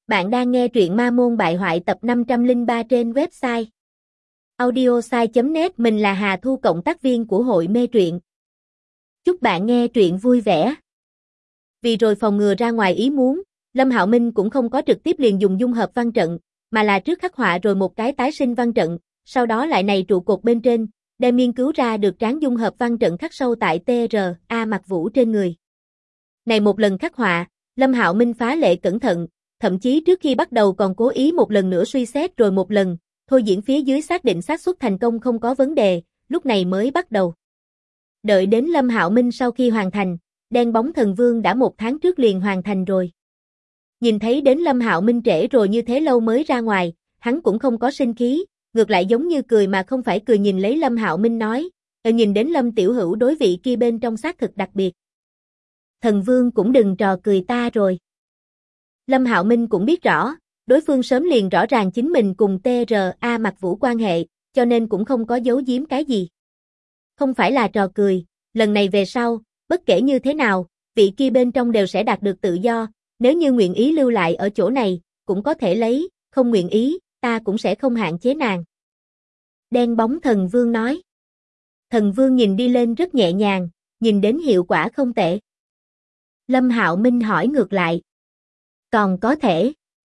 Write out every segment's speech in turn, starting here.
Bạn đang nghe truyện Ma Môn Bại Hoại tập 503 trên website audiosai.net. Mình là Hà Thu, cộng tác viên của hội mê truyện. Chúc bạn nghe truyện vui vẻ. Vì rồi phòng ngừa ra ngoài ý muốn, Lâm Hạo Minh cũng không có trực tiếp liền dùng dung hợp văn trận, mà là trước khắc họa rồi một cái tái sinh văn trận, sau đó lại này trụ cột bên trên, đem nghiên cứu ra được tráng dung hợp văn trận khắc sâu tại TRA Mặc Vũ trên người. Này một lần khắc họa, Lâm Hạo Minh phá lệ cẩn thận, thậm chí trước khi bắt đầu còn cố ý một lần nữa suy xét rồi một lần, thôi diễn phía dưới xác định xác suất thành công không có vấn đề, lúc này mới bắt đầu. Đợi đến Lâm Hạo Minh sau khi hoàn thành, đen bóng thần vương đã 1 tháng trước liền hoàn thành rồi. Nhìn thấy đến Lâm Hạo Minh trễ rồi như thế lâu mới ra ngoài, hắn cũng không có sinh khí, ngược lại giống như cười mà không phải cười, nhìn lấy Lâm Hạo Minh nói, nhìn đến Lâm tiểu hữu đối vị kia bên trong xác thực đặc biệt. Thần vương cũng đừng trò cười ta rồi. Lâm Hạo Minh cũng biết rõ, đối phương sớm liền rõ ràng chính mình cùng TRA Mặc Vũ quan hệ, cho nên cũng không có giấu giếm cái gì. Không phải là trò cười, lần này về sau, bất kể như thế nào, vị kia bên trong đều sẽ đạt được tự do, nếu như nguyện ý lưu lại ở chỗ này, cũng có thể lấy, không nguyện ý, ta cũng sẽ không hạn chế nàng. Đen bóng thần vương nói. Thần vương nhìn đi lên rất nhẹ nhàng, nhìn đến hiệu quả không tệ. Lâm Hạo Minh hỏi ngược lại. Còn có thể.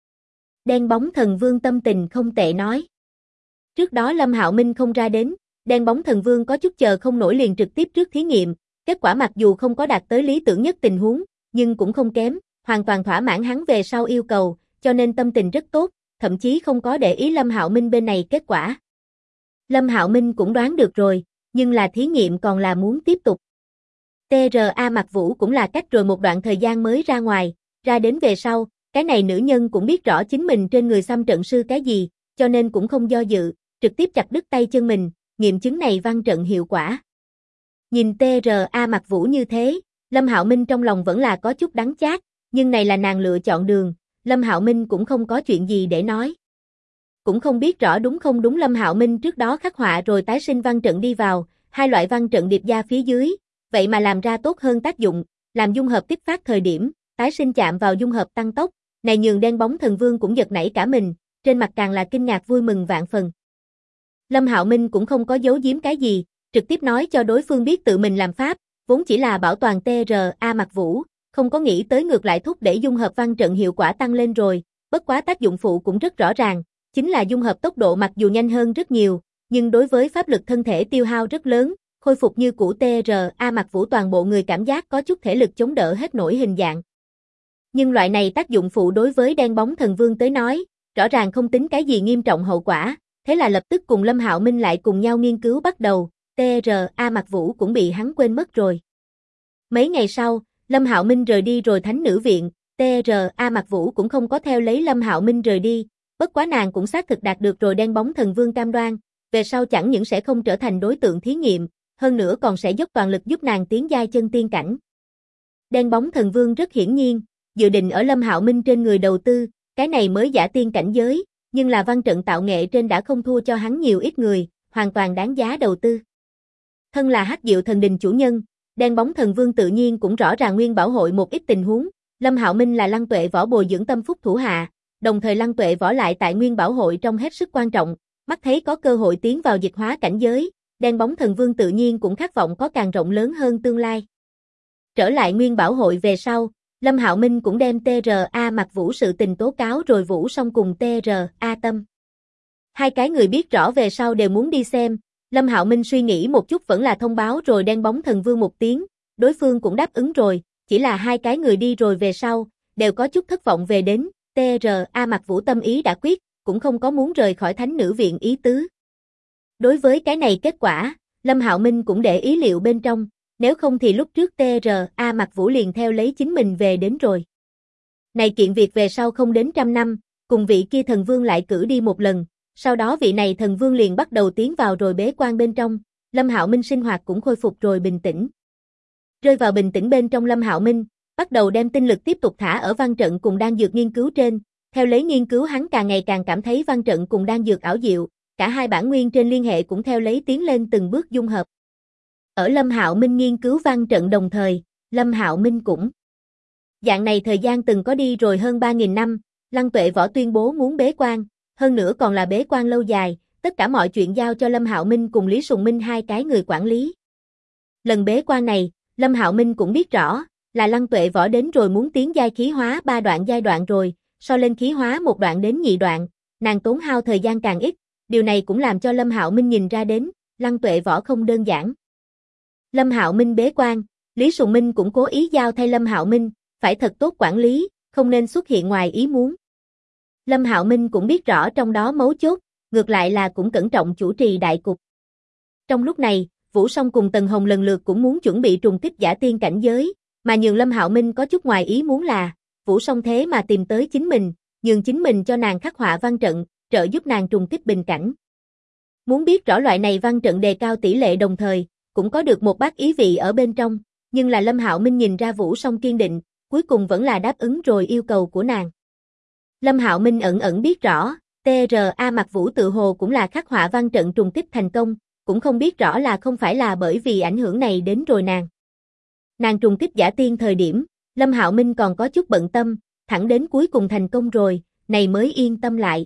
Đen bóng thần vương tâm tình không tệ nói. Trước đó Lâm Hạo Minh không ra đến, đen bóng thần vương có chút chờ không nổi liền trực tiếp trước thí nghiệm, kết quả mặc dù không có đạt tới lý tưởng nhất tình huống, nhưng cũng không kém, hoàn toàn thỏa mãn hắn về sau yêu cầu, cho nên tâm tình rất tốt, thậm chí không có để ý Lâm Hạo Minh bên này kết quả. Lâm Hạo Minh cũng đoán được rồi, nhưng là thí nghiệm còn là muốn tiếp tục. TRA Mặc Vũ cũng là cách rồi một đoạn thời gian mới ra ngoài, ra đến về sau, cái này nữ nhân cũng biết rõ chính mình trên người xăm trận sư cái gì, cho nên cũng không do dự, trực tiếp chặt đứt tay chân mình, nghiệm chứng này văn trận hiệu quả. Nhìn TRA Mặc Vũ như thế, Lâm Hạo Minh trong lòng vẫn là có chút đắng chát, nhưng này là nàng lựa chọn đường, Lâm Hạo Minh cũng không có chuyện gì để nói. Cũng không biết rõ đúng không đúng, Lâm Hạo Minh trước đó khắc họa rồi tái sinh văn trận đi vào, hai loại văn trận điệp ra phía dưới, vậy mà làm ra tốt hơn tác dụng, làm dung hợp tiếp phát thời điểm, tái sinh chạm vào dung hợp tăng tốc, này nhường đen bóng thần vương cũng giật nảy cả mình, trên mặt càng là kinh ngạc vui mừng vạn phần. Lâm Hạo Minh cũng không có giấu giếm cái gì, trực tiếp nói cho đối phương biết tự mình làm pháp, vốn chỉ là bảo toàn TRA Mặc Vũ, không có nghĩ tới ngược lại thúc đẩy dung hợp văn trận hiệu quả tăng lên rồi, bất quá tác dụng phụ cũng rất rõ ràng, chính là dung hợp tốc độ mặc dù nhanh hơn rất nhiều, nhưng đối với pháp lực thân thể tiêu hao rất lớn, khôi phục như cũ TRA Mặc Vũ toàn bộ người cảm giác có chút thể lực chống đỡ hết nổi hình dạng. Nhưng loại này tác dụng phụ đối với đen bóng thần vương tới nói, rõ ràng không tính cái gì nghiêm trọng hậu quả, thế là lập tức cùng Lâm Hạo Minh lại cùng nhau nghiên cứu bắt đầu, TRA Mặc Vũ cũng bị hắn quên mất rồi. Mấy ngày sau, Lâm Hạo Minh rời đi rồi Thánh Nữ Viện, TRA Mặc Vũ cũng không có theo lấy Lâm Hạo Minh rời đi, bất quá nàng cũng xác thực đạt được rồi đen bóng thần vương cam đoan, về sau chẳng những sẽ không trở thành đối tượng thí nghiệm, hơn nữa còn sẽ dốc toàn lực giúp nàng tiến giai chân tiên cảnh. Đen bóng thần vương rất hiển nhiên, dự định ở Lâm Hạo Minh trên người đầu tư, cái này mới giả tiên cảnh giới, nhưng là văn trận tạo nghệ trên đã không thua cho hắn nhiều ít người, hoàn toàn đáng giá đầu tư. Thân là Hắc Diệu Thần Đình chủ nhân, đen bóng thần vương tự nhiên cũng rõ ràng Nguyên Bảo hội một ít tình huống, Lâm Hạo Minh là Lăng Tuệ Võ bồi dưỡng tâm phúc thủ hạ, đồng thời Lăng Tuệ Võ lại tại Nguyên Bảo hội trong hết sức quan trọng, mắt thấy có cơ hội tiến vào dịch hóa cảnh giới, đen bóng thần vương tự nhiên cũng khát vọng có càng rộng lớn hơn tương lai. Trở lại Nguyên Bảo hội về sau, Lâm Hạo Minh cũng đem TRA Mặc Vũ sự tình tố cáo rồi Vũ xong cùng TRA Tâm. Hai cái người biết rõ về sau đều muốn đi xem, Lâm Hạo Minh suy nghĩ một chút vẫn là thông báo rồi đen bóng thần vương một tiếng, đối phương cũng đáp ứng rồi, chỉ là hai cái người đi rồi về sau, đều có chút thất vọng về đến, TRA Mặc Vũ tâm ý đã quyết, cũng không có muốn rời khỏi Thánh Nữ Viện ý tứ. Đối với cái này kết quả, Lâm Hạo Minh cũng để ý liệu bên trong, nếu không thì lúc trước TRA Mặc Vũ liền theo lấy chính mình về đến rồi. Này kiện việc về sau không đến 100 năm, cùng vị kia thần vương lại cử đi một lần, sau đó vị này thần vương liền bắt đầu tiến vào rồi bế quan bên trong, Lâm Hạo Minh sinh hoạt cũng khôi phục rồi bình tĩnh. Rơi vào bình tĩnh bên trong Lâm Hạo Minh, bắt đầu đem tinh lực tiếp tục thả ở văn trận cùng đan dược nghiên cứu trên, theo lấy nghiên cứu hắn càng ngày càng cảm thấy văn trận cùng đan dược ảo diệu, cả hai bản nguyên trên liên hệ cũng theo lấy tiến lên từng bước dung hợp. Ở Lâm Hạo Minh nghiên cứu văn trận đồng thời, Lâm Hạo Minh cũng dạng này thời gian từng có đi rồi hơn 3.000 năm, Lăng Tuệ Võ tuyên bố muốn bế quan, hơn nữa còn là bế quan lâu dài, tất cả mọi chuyện giao cho Lâm Hạo Minh cùng Lý Sùng Minh hai cái người quản lý. Lần bế quan này, Lâm Hạo Minh cũng biết rõ, là Lăng Tuệ Võ đến rồi muốn tiến giai khí hóa 3 đoạn giai đoạn rồi, so lên khí hóa 1 đoạn đến 2 đoạn, nàng tốn hao thời gian càng ít, điều này cũng làm cho Lâm Hạo Minh nhìn ra đến, Lăng Tuệ Võ không đơn giản. Lâm Hạo Minh bế quan, Lý Sùng Minh cũng cố ý giao thay Lâm Hạo Minh, phải thật tốt quản lý, không nên xuất hiện ngoài ý muốn. Lâm Hạo Minh cũng biết rõ trong đó mấu chốt, ngược lại là cũng cẩn trọng chủ trì đại cục. Trong lúc này, Vũ Song cùng Tần Hồng lần lượt cũng muốn chuẩn bị trùng kích giả tiên cảnh giới, mà nhường Lâm Hạo Minh có chút ngoài ý muốn là, Vũ Song thế mà tìm tới chính mình, nhường chính mình cho nàng khắc họa văn trận, trợ giúp nàng trùng kích bình cảnh. Muốn biết rõ loại này văn trận đề cao tỷ lệ đồng thời, cũng có được một bát ý vị ở bên trong, nhưng là Lâm Hạo Minh nhìn ra Vũ Song kiên định, cuối cùng vẫn là đáp ứng rồi yêu cầu của nàng. Lâm Hạo Minh ẩn ẩn biết rõ, TRA Mặc Vũ tự hồ cũng là khắc họa văn trận trùng kích thành công, cũng không biết rõ là không phải là bởi vì ảnh hưởng này đến rồi nàng. Nàng trùng kích giả tiên thời điểm, Lâm Hạo Minh còn có chút bận tâm, thẳng đến cuối cùng thành công rồi, này mới yên tâm lại.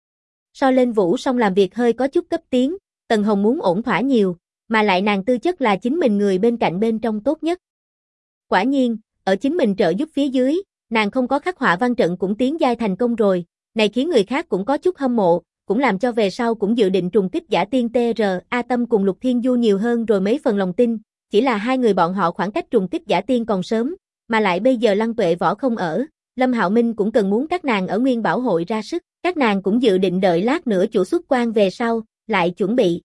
So lên Vũ Song làm việc hơi có chút cấp tiến, Tần Hồng muốn ổn thỏa nhiều, mà lại nàng tư chất là chính mình người bên cạnh bên trong tốt nhất. Quả nhiên, ở chính mình trợ giúp phía dưới, nàng không có khắc họa văn trận cũng tiến giai thành công rồi, này khiến người khác cũng có chút hâm mộ, cũng làm cho về sau cũng dự định trùng kích giả tiên TRA Tâm cùng Lục Thiên Du nhiều hơn rồi mấy phần lòng tin, chỉ là hai người bọn họ khoảng cách trùng kích giả tiên còn sớm, mà lại bây giờ Lăng Tuệ Võ không ở, Lâm Hạo Minh cũng cần muốn các nàng ở Nguyên Bảo hội ra sức, các nàng cũng dự định đợi lát nữa chủ xuất quan về sau, lại chuẩn bị.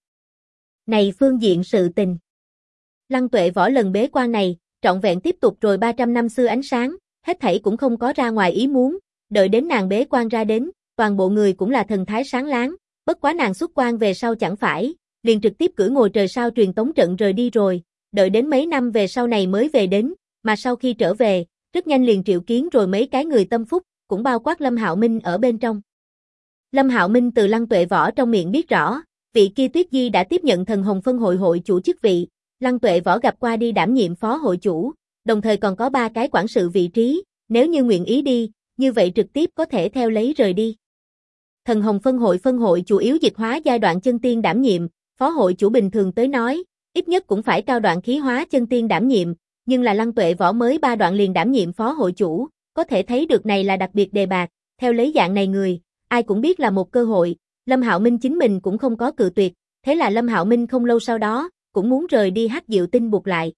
Này phương diện sự tình. Lăng Tuệ Võ lần bế quan này, trọn vẹn tiếp tục rồi 300 năm xưa ánh sáng, hết thảy cũng không có ra ngoài ý muốn, đợi đến nàng bế quan ra đến, toàn bộ người cũng là thần thái sáng láng, bất quá nàng xuất quan về sau chẳng phải, liền trực tiếp cưỡi ngồi trời sao truyền tống trận rời đi rồi, đợi đến mấy năm về sau này mới về đến, mà sau khi trở về, rất nhanh liền triệu kiến rồi mấy cái người tâm phúc, cũng bao quát Lâm Hạo Minh ở bên trong. Lâm Hạo Minh từ Lăng Tuệ Võ trong miệng biết rõ, vị kia Tuyết Di đã tiếp nhận Thần Hồng Phân hội hội chủ chức vị, Lăng Tuệ Võ gặp qua đi đảm nhiệm phó hội chủ, đồng thời còn có 3 cái quản sự vị trí, nếu như nguyện ý đi, như vậy trực tiếp có thể theo lấy rời đi. Thần Hồng phân hội chủ yếu dịch hóa giai đoạn chân tiên đảm nhiệm, phó hội chủ bình thường tới nói, ít nhất cũng phải cao đoạn khí hóa chân tiên đảm nhiệm, nhưng là Lăng Tuệ Võ mới 3 đoạn liền đảm nhiệm phó hội chủ, có thể thấy được này là đặc biệt đề bạt, theo lấy dạng này người, ai cũng biết là một cơ hội, Lâm Hạo Minh chính mình cũng không có cự tuyệt, thế là Lâm Hạo Minh không lâu sau đó, cũng muốn rời đi Hắc Diệu Tinh buộc lại.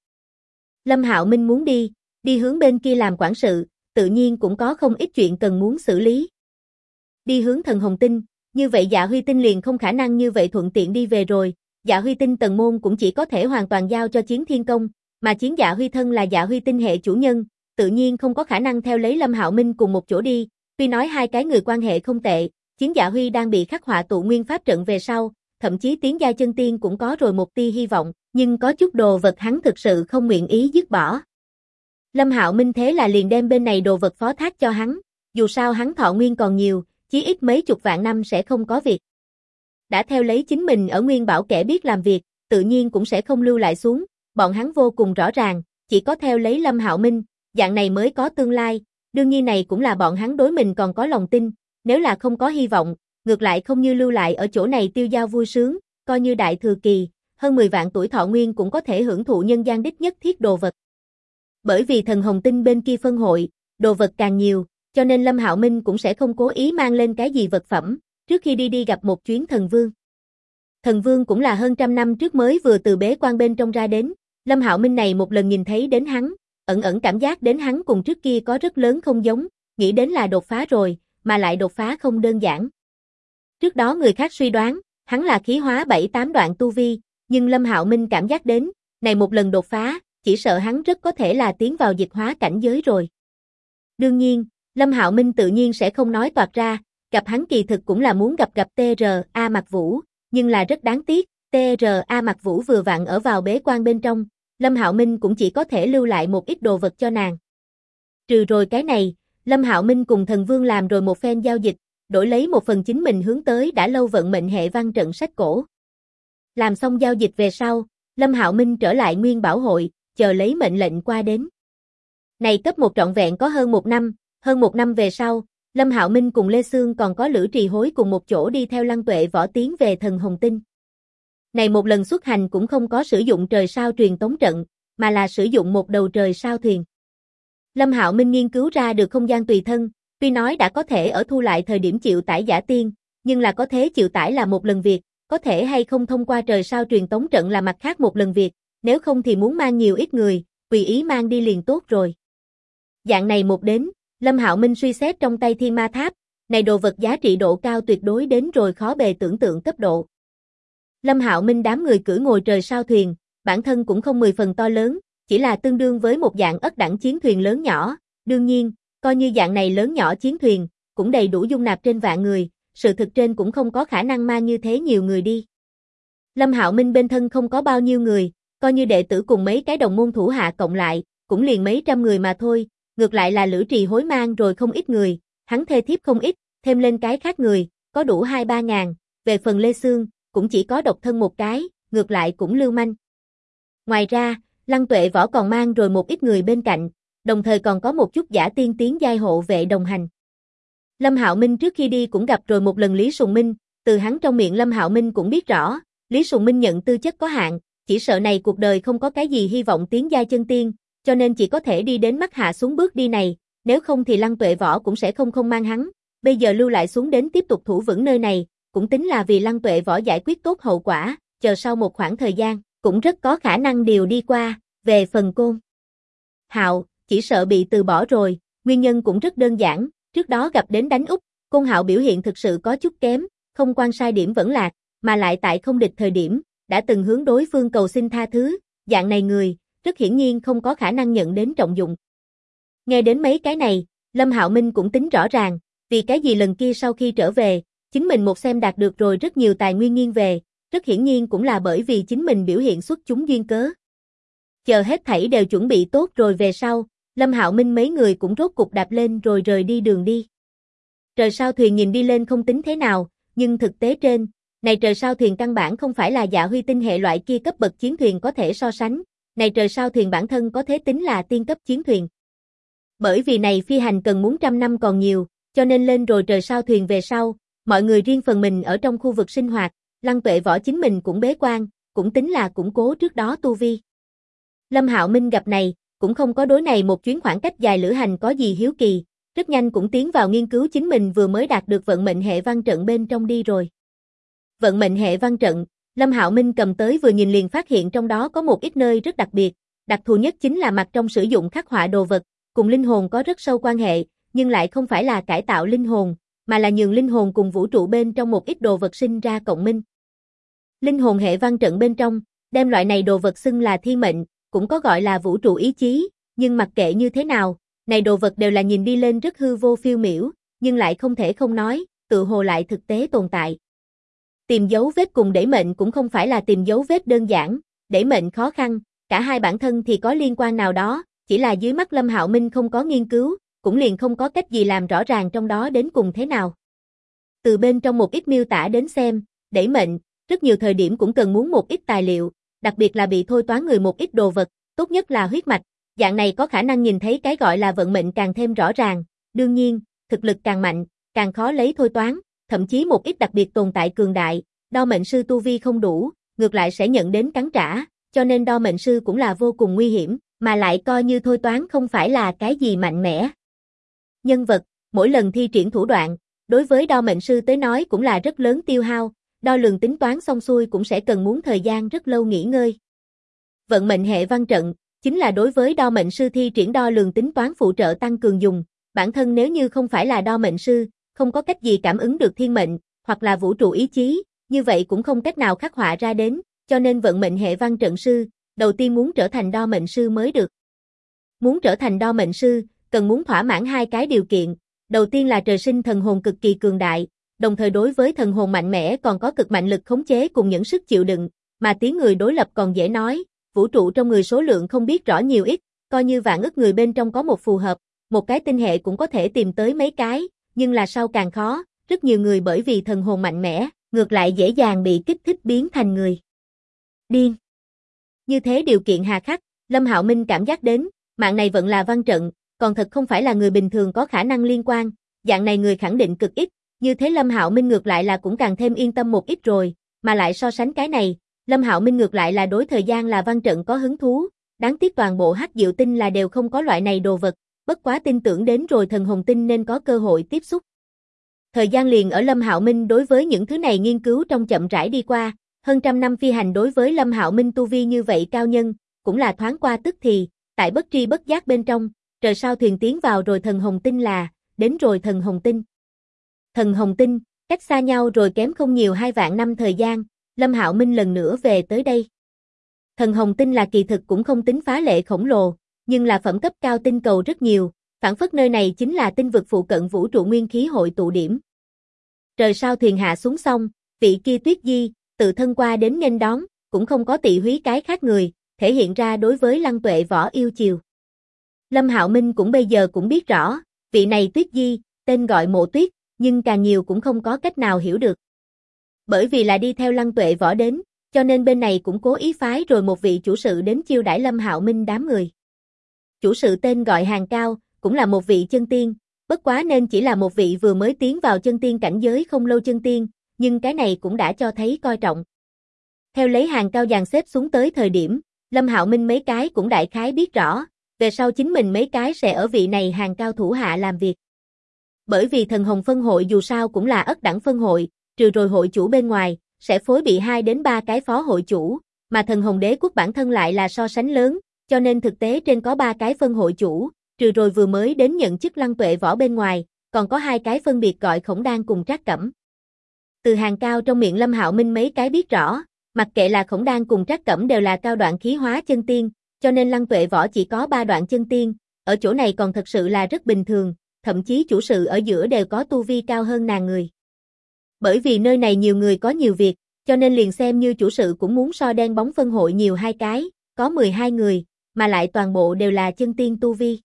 Lâm Hạo Minh muốn đi hướng bên kia làm quản sự, tự nhiên cũng có không ít chuyện cần muốn xử lý. Đi hướng Thần Hồng Tinh, như vậy Dạ Huy Tinh liền không khả năng như vậy thuận tiện đi về rồi, Dạ Huy Tinh tần môn cũng chỉ có thể hoàn toàn giao cho Chiến Thiên Công, mà Chiến Dạ Huy thân là Dạ Huy Tinh hệ chủ nhân, tự nhiên không có khả năng theo lấy Lâm Hạo Minh cùng một chỗ đi, tuy nói hai cái người quan hệ không tệ, Chiến Dạ Huy đang bị khắc họa tụ nguyên pháp trận về sau, thậm chí tiến giai chân tiên cũng có rồi một tia hy vọng, nhưng có chút đồ vật hắn thực sự không nguyện ý dứt bỏ. Lâm Hạo Minh thế là liền đem bên này đồ vật phó thác cho hắn, dù sao hắn thọ nguyên còn nhiều, chí ít mấy chục vạn năm sẽ không có việc. Đã theo lấy chính mình ở Nguyên Bảo kẻ biết làm việc, tự nhiên cũng sẽ không lưu lại xuống, bọn hắn vô cùng rõ ràng, chỉ có theo lấy Lâm Hạo Minh, dạng này mới có tương lai, đương nhiên này cũng là bọn hắn đối mình còn có lòng tin, nếu là không có hy vọng, ngược lại không như lưu lại ở chỗ này tiêu dao vui sướng, coi như đại thừa kỳ, hơn 10 vạn tuổi thọ nguyên cũng có thể hưởng thụ nhân gian đích nhất thiết đồ vật. Bởi vì Thần Hồng Tinh bên kia phân hội, đồ vật càng nhiều, cho nên Lâm Hạo Minh cũng sẽ không cố ý mang lên cái gì vật phẩm, trước khi đi gặp một chuyến Thần Vương. Thần Vương cũng là hơn 100 năm trước mới vừa từ bế quan bên trong ra đến, Lâm Hạo Minh này một lần nhìn thấy đến hắn, ẩn ẩn cảm giác đến hắn cùng trước kia có rất lớn không giống, nghĩ đến là đột phá rồi, mà lại đột phá không đơn giản. Trước đó người khác suy đoán, hắn là khí hóa 7-8 đoạn tu vi, nhưng Lâm Hạo Minh cảm giác đến, này một lần đột phá, chỉ sợ hắn rất có thể là tiến vào dịch hóa cảnh giới rồi. Đương nhiên, Lâm Hạo Minh tự nhiên sẽ không nói toạc ra, gặp hắn kỳ thực cũng là muốn gặp TRA Mặc Vũ, nhưng là rất đáng tiếc, TRA Mặc Vũ vừa vặn ở vào bế quan bên trong, Lâm Hạo Minh cũng chỉ có thể lưu lại một ít đồ vật cho nàng. Trừ rồi cái này, Lâm Hạo Minh cùng Thần Vương làm rồi một phen giao dịch, đổi lấy một phần chính mình hướng tới đã lâu vận mệnh hệ văn trận sách cổ. Làm xong giao dịch về sau, Lâm Hạo Minh trở lại Nguyên Bảo hội, chờ lấy mệnh lệnh qua đến. Này cấp 1 trọn vẹn có hơn 1 năm về sau, Lâm Hạo Minh cùng Lê Xương còn có Lữ Trì Hối cùng một chỗ đi theo Lăng Tuệ Võ tiến về Thần Hồng Tinh. Này một lần xuất hành cũng không có sử dụng trời sao truyền tống trận, mà là sử dụng một đầu trời sao thuyền. Lâm Hạo Minh nghiên cứu ra được không gian tùy thân, tuy nói đã có thể ở thu lại thời điểm chịu tải giả tiên, nhưng là có thế chịu tải là một lần việc, có thể hay không thông qua trời sao truyền tống trận là mặt khác một lần việc, nếu không thì muốn mang nhiều ít người, tùy ý mang đi liền tốt rồi. Dạng này một đến, Lâm Hạo Minh suy xét trong tay Thiên Ma Tháp, này đồ vật giá trị độ cao tuyệt đối đến rồi khó bề tưởng tượng cấp độ. Lâm Hạo Minh đám người cưỡi ngồi trời sao thuyền, bản thân cũng không 10 phần to lớn, chỉ là tương đương với một dạng ất đẳng chiến thuyền lớn nhỏ, đương nhiên, coi như dạng này lớn nhỏ chiến thuyền, cũng đầy đủ dung nạp trên vạn người, sự thực trên cũng không có khả năng mang như thế nhiều người đi. Lâm Hạo Minh bên thân không có bao nhiêu người, coi như đệ tử cùng mấy cái đồng môn thủ hạ cộng lại, cũng liền mấy trăm người mà thôi, ngược lại là Lữ Trì Hối mang rồi không ít người, hắn thê thiếp không ít, thêm lên cái khác người, có đủ 2-3 ngàn, về phần Lê Xương, cũng chỉ có độc thân một cái, ngược lại cũng lưu manh. Ngoài ra, Lăng Tuệ Võ còn mang rồi một ít người bên cạnh, đồng thời còn có một chút giả tiên tiến giai hộ vệ đồng hành. Lâm Hạo Minh trước khi đi cũng gặp rồi một lần Lý Sùng Minh, từ hắn trong miệng Lâm Hạo Minh cũng biết rõ, Lý Sùng Minh nhận tư chất có hạn, chỉ sợ này cuộc đời không có cái gì hy vọng tiến giai chân tiên, cho nên chỉ có thể đi đến mắt hạ xuống bước đi này, nếu không thì Lăng Tuệ Võ cũng sẽ không mang hắn, bây giờ lưu lại xuống đến tiếp tục thủ vững nơi này, cũng tính là vì Lăng Tuệ Võ giải quyết tốt hậu quả, chờ sau một khoảng thời gian, cũng rất có khả năng điều đi qua, về phần Côn Hạo, chỉ sợ bị từ bỏ rồi, nguyên nhân cũng rất đơn giản, trước đó gặp đến đánh Úc, Côn Hạo biểu hiện thực sự có chút kém, không quan sai điểm vẫn lạc, mà lại tại không địch thời điểm, đã từng hướng đối phương cầu xin tha thứ, dạng này người, rất hiển nhiên không có khả năng nhận đến trọng dụng. Nghe đến mấy cái này, Lâm Hạo Minh cũng tính rõ ràng, vì cái gì lần kia sau khi trở về, chính mình một xem đạt được rồi rất nhiều tài nguyên nghiêng về, rất hiển nhiên cũng là bởi vì chính mình biểu hiện xuất chúng duyên cớ. Chờ hết thảy đều chuẩn bị tốt rồi về sau, Lâm Hạo Minh mấy người cũng rốt cục đạp lên rồi rời đi đường đi. Trời sao thuyền nhìn đi lên không tính thế nào, nhưng thực tế trên, này trời sao thuyền căn bản không phải là Dạ Huy tinh hệ loại kia cấp bậc chiến thuyền có thể so sánh, này trời sao thuyền bản thân có thế tính là tiên cấp chiến thuyền. Bởi vì này phi hành cần muốn trăm năm còn nhiều, cho nên lên rồi trời sao thuyền về sau, mọi người riêng phần mình ở trong khu vực sinh hoạt, Lăng Tuệ Võ chính mình cũng bế quan, cũng tính là củng cố trước đó tu vi. Lâm Hạo Minh gặp này, cũng không có đối này một chuyến khoảng cách dài lữ hành có gì hiếu kỳ, rất nhanh cũng tiến vào nghiên cứu chính mình vừa mới đạt được vận mệnh hệ văn trận bên trong đi rồi. Vận mệnh hệ văn trận, Lâm Hạo Minh cầm tới vừa nhìn liền phát hiện trong đó có một ít nơi rất đặc biệt, đặc thù nhất chính là mặt trong sử dụng khắc họa đồ vật, cùng linh hồn có rất sâu quan hệ, nhưng lại không phải là cải tạo linh hồn, mà là nhường linh hồn cùng vũ trụ bên trong một ít đồ vật sinh ra cộng minh. Linh hồn hệ văn trận bên trong, đem loại này đồ vật xưng là thiên mệnh, cũng có gọi là vũ trụ ý chí, nhưng mặc kệ như thế nào, này đồ vật đều là nhìn đi lên rất hư vô phiêu miểu, nhưng lại không thể không nói, tự hồ lại thực tế tồn tại. Tìm dấu vết cùng đẩy mệnh cũng không phải là tìm dấu vết đơn giản, đẩy mệnh khó khăn, cả hai bản thân thì có liên quan nào đó, chỉ là dưới mắt Lâm Hạo Minh không có nghiên cứu, cũng liền không có cách gì làm rõ ràng trong đó đến cùng thế nào. Từ bên trong một ít miêu tả đến xem, đẩy mệnh, rất nhiều thời điểm cũng cần muốn một ít tài liệu, đặc biệt là bị thôi toán người một ít đồ vật, tốt nhất là huyết mạch, dạng này có khả năng nhìn thấy cái gọi là vận mệnh càng thêm rõ ràng, đương nhiên, thực lực càng mạnh, càng khó lấy thôi toán, thậm chí một ít đặc biệt tồn tại cường đại, đo mệnh sư tu vi không đủ, ngược lại sẽ nhận đến cắn trả, cho nên đo mệnh sư cũng là vô cùng nguy hiểm, mà lại coi như thôi toán không phải là cái gì mạnh mẽ. Nhân vật, mỗi lần thi triển thủ đoạn, đối với đo mệnh sư tới nói cũng là rất lớn tiêu hao, đo lường tính toán xong xuôi cũng sẽ cần muốn thời gian rất lâu nghỉ ngơi. Vận mệnh hệ văn trận, chính là đối với đo mệnh sư thi triển đo lường tính toán phụ trợ tăng cường dùng, bản thân nếu như không phải là đo mệnh sư, không có cách gì cảm ứng được thiên mệnh, hoặc là vũ trụ ý chí, như vậy cũng không cách nào khắc họa ra đến, cho nên vận mệnh hệ văn trận sư, đầu tiên muốn trở thành đo mệnh sư mới được. Muốn trở thành đo mệnh sư, cần muốn thỏa mãn hai cái điều kiện, đầu tiên là trời sinh thần hồn cực kỳ cường đại, đồng thời đối với thần hồn mạnh mẽ còn có cực mạnh lực khống chế cùng những sức chịu đựng, mà tiếng người đối lập còn dễ nói, vũ trụ trong người số lượng không biết rõ nhiều ít, coi như vạn ức người bên trong có một phù hợp, một cái tinh hệ cũng có thể tìm tới mấy cái, nhưng là sau càng khó, rất nhiều người bởi vì thần hồn mạnh mẽ, ngược lại dễ dàng bị kích thích biến thành người điên. Như thế điều kiện hà khắc, Lâm Hạo Minh cảm giác đến, mạng này vẫn là văn trận, còn thật không phải là người bình thường có khả năng liên quan, dạng này người khẳng định cực ít, như thế Lâm Hạo Minh ngược lại là cũng càng thêm yên tâm một ít rồi, mà lại so sánh cái này, Lâm Hạo Minh ngược lại là đối thời gian là văn trận có hứng thú, đáng tiếc toàn bộ Hắc Diệu Tinh là đều không có loại này đồ vật, bất quá tin tưởng đến rồi Thần Hồn Tinh nên có cơ hội tiếp xúc. Thời gian liền ở Lâm Hạo Minh đối với những thứ này nghiên cứu trong chậm rãi đi qua, hơn trăm năm phi hành đối với Lâm Hạo Minh tu vi như vậy cao nhân, cũng là thoáng qua tức thì, tại bất tri bất giác bên trong, trời sao thuyền tiến vào rồi Thần Hồn Tinh là, đến rồi Thần Hồn Tinh. Thần Hồn Tinh, cách xa nhau rồi kém không nhiều 2 vạn năm thời gian, Lâm Hạo Minh lần nữa về tới đây. Thần Hồn Tinh là kỳ thực cũng không tính phá lệ khổng lồ, nhưng là phẩm cấp cao tinh cầu rất nhiều, phản phất nơi này chính là tinh vực phụ cận vũ trụ nguyên khí hội tụ điểm. Trời sao thuyền hạ xuống xong, vị kia Tuyết Di, tự thân qua đến nghênh đón, cũng không có tị húy cái khác người, thể hiện ra đối với Lăng Tuệ Võ yêu chiều. Lâm Hạo Minh cũng bây giờ cũng biết rõ, vị này Tuyết Di, tên gọi Mộ Tuyết, nhưng càng nhiều cũng không có cách nào hiểu được. Bởi vì là đi theo Lăng Tuệ Võ đến, cho nên bên này cũng cố ý phái rồi một vị chủ sự đến chiêu đãi Lâm Hạo Minh đám người. Chủ sự tên gọi Hàng Cao, cũng là một vị chân tiên, bất quá nên chỉ là một vị vừa mới tiến vào chân tiên cảnh giới không lâu chân tiên, nhưng cái này cũng đã cho thấy coi trọng. Theo lấy Hàng Cao dàn xếp xuống tới thời điểm, Lâm Hạo Minh mấy cái cũng đại khái biết rõ, về sau chính mình mấy cái sẽ ở vị này Hàng Cao thủ hạ làm việc. Bởi vì Thần Hồn phân hội dù sao cũng là ất đẳng phân hội, trừ rồi hội chủ bên ngoài, sẽ phối bị 2 đến 3 cái phó hội chủ, mà Thần Hồn Đế quốc bản thân lại là so sánh lớn, cho nên thực tế trên có 3 cái phân hội chủ, trừ rồi vừa mới đến nhận chức Lăng Tuệ Võ bên ngoài, còn có 2 cái phân biệt gọi Khổng Đan cùng Trác Cẩm. Từ Hàng Cao trong miệng Lâm Hạo Minh mấy cái biết rõ, mặc kệ là Khổng Đan cùng Trác Cẩm đều là cao đoạn khí hóa chân tiên, cho nên Lăng Tuệ Võ chỉ có 3 đoạn chân tiên, ở chỗ này còn thật sự là rất bình thường, thậm chí chủ sự ở giữa đều có tu vi cao hơn nàng người. Bởi vì nơi này nhiều người có nhiều việc, cho nên liền xem như chủ sự cũng muốn so đen bóng phân hội nhiều 2 cái, có 12 người, mà lại toàn bộ đều là chân tiên tu vi.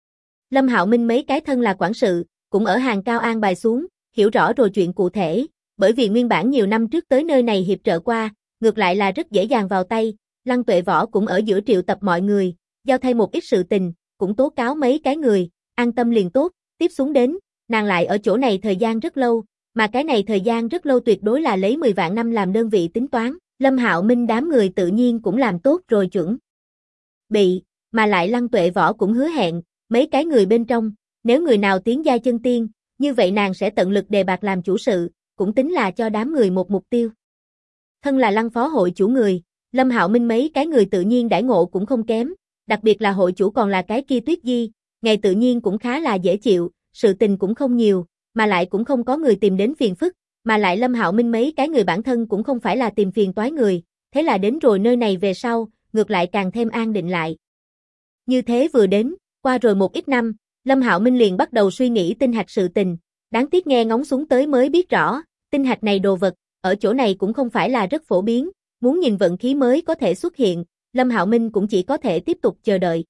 Lâm Hạo Minh mấy cái thân là quản sự, cũng ở Hàng Cao an bài xuống, hiểu rõ rồi chuyện cụ thể, bởi vì nguyên bản nhiều năm trước tới nơi này hiệp trợ qua, ngược lại là rất dễ dàng vào tay, Lăng Tuệ Võ cũng ở giữa triệu tập mọi người, giao thay một ít sự tình, cũng tố cáo mấy cái người, an tâm liền tốt, tiếp xuống đến, nàng lại ở chỗ này thời gian rất lâu, mà cái này thời gian rất lâu tuyệt đối là lấy 10 vạn năm làm đơn vị tính toán, Lâm Hạo Minh đám người tự nhiên cũng làm tốt rồi chuẩn. Mà lại Lăng Tuệ Võ cũng hứa hẹn, mấy cái người bên trong, nếu người nào tiến giai chân tiên, như vậy nàng sẽ tận lực đề bạt làm chủ sự, cũng tính là cho đám người một mục tiêu. Thân là Lăng phó hội chủ người, Lâm Hạo Minh mấy cái người tự nhiên đãi ngộ cũng không kém, đặc biệt là hội chủ còn là cái kia Tuyết Di, ngày tự nhiên cũng khá là dễ chịu, sự tình cũng không nhiều, mà lại cũng không có người tìm đến phiền phức, mà lại Lâm Hạo Minh mấy cái người bản thân cũng không phải là tìm phiền toái người, thế là đến rồi nơi này về sau, ngược lại càng thêm an định lại. Như thế vừa đến, qua rồi một ít năm, Lâm Hạo Minh liền bắt đầu suy nghĩ tinh hạch sự tình, đáng tiếc nghe ngóng xuống tới mới biết rõ, tinh hạch này đồ vật, ở chỗ này cũng không phải là rất phổ biến, muốn nhìn vận khí mới có thể xuất hiện, Lâm Hạo Minh cũng chỉ có thể tiếp tục chờ đợi.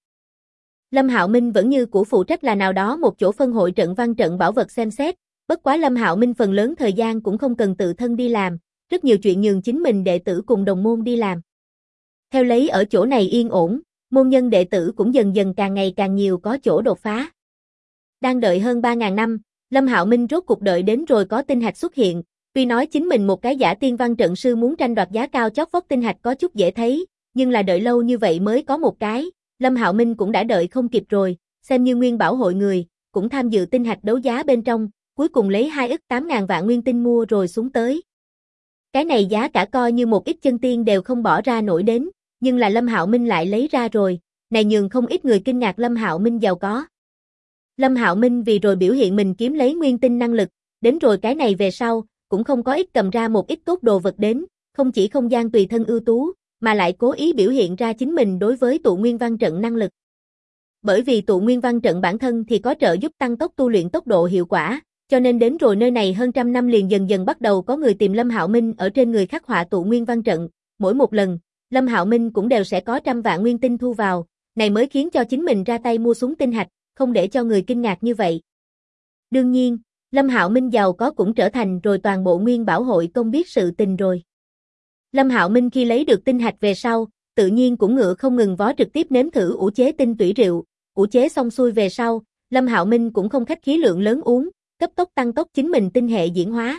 Lâm Hạo Minh vẫn như cũ phụ trách là nào đó một chỗ phân hội trận văn trận bảo vật xem xét, bất quá Lâm Hạo Minh phần lớn thời gian cũng không cần tự thân đi làm, rất nhiều chuyện nhường chính mình đệ tử cùng đồng môn đi làm. Theo lấy ở chỗ này yên ổn, môn nhân đệ tử cũng dần dần càng ngày càng nhiều có chỗ đột phá. Đang đợi hơn 3.000 năm, Lâm Hạo Minh rốt cuộc đợi đến rồi có tinh hạch xuất hiện, tuy nói chính mình một cái giả tiên văn trận sư muốn tranh đoạt giá cao chót vót tinh hạch có chút dễ thấy, nhưng là đợi lâu như vậy mới có một cái, Lâm Hạo Minh cũng đã đợi không kịp rồi, xem như nguyên bảo hội người, cũng tham dự tinh hạch đấu giá bên trong, cuối cùng lấy 2 ức 8.000 vạn nguyên tinh mua rồi xuống tới. Cái này giá cả coi như một ít chân tiên đều không bỏ ra nổi đến, nhưng là Lâm Hạo Minh lại lấy ra rồi, này nhường không ít người kinh ngạc Lâm Hạo Minh giàu có. Lâm Hạo Minh vì rồi biểu hiện mình kiếm lấy nguyên tinh năng lực, đến rồi cái này về sau, cũng không có ít cầm ra một ít tốt đồ vật đến, không chỉ không gian tùy thân ưu tú, mà lại cố ý biểu hiện ra chính mình đối với tụ nguyên văn trận năng lực. Bởi vì tụ nguyên văn trận bản thân thì có trợ giúp tăng tốc tu luyện tốc độ hiệu quả, cho nên đến rồi nơi này hơn trăm năm liền dần dần bắt đầu có người tìm Lâm Hạo Minh ở trên người khắc họa tụ nguyên văn trận, mỗi một lần, Lâm Hạo Minh cũng đều sẽ có 100 vạn nguyên tinh thu vào, này mới khiến cho chính mình ra tay mua xuống tinh hạch, không để cho người kinh ngạc như vậy. Đương nhiên, Lâm Hạo Minh giàu có cũng trở thành rồi toàn bộ nguyên bảo hội công biết sự tình rồi. Lâm Hạo Minh khi lấy được tinh hạch về sau, tự nhiên cũng ngựa không ngừng vó trực tiếp nếm thử ủ chế tinh tủy rượu, ủ chế xong xuôi về sau, Lâm Hạo Minh cũng không khách khí lượng lớn uống, cấp tốc tăng tốc chính mình tinh hệ diễn hóa.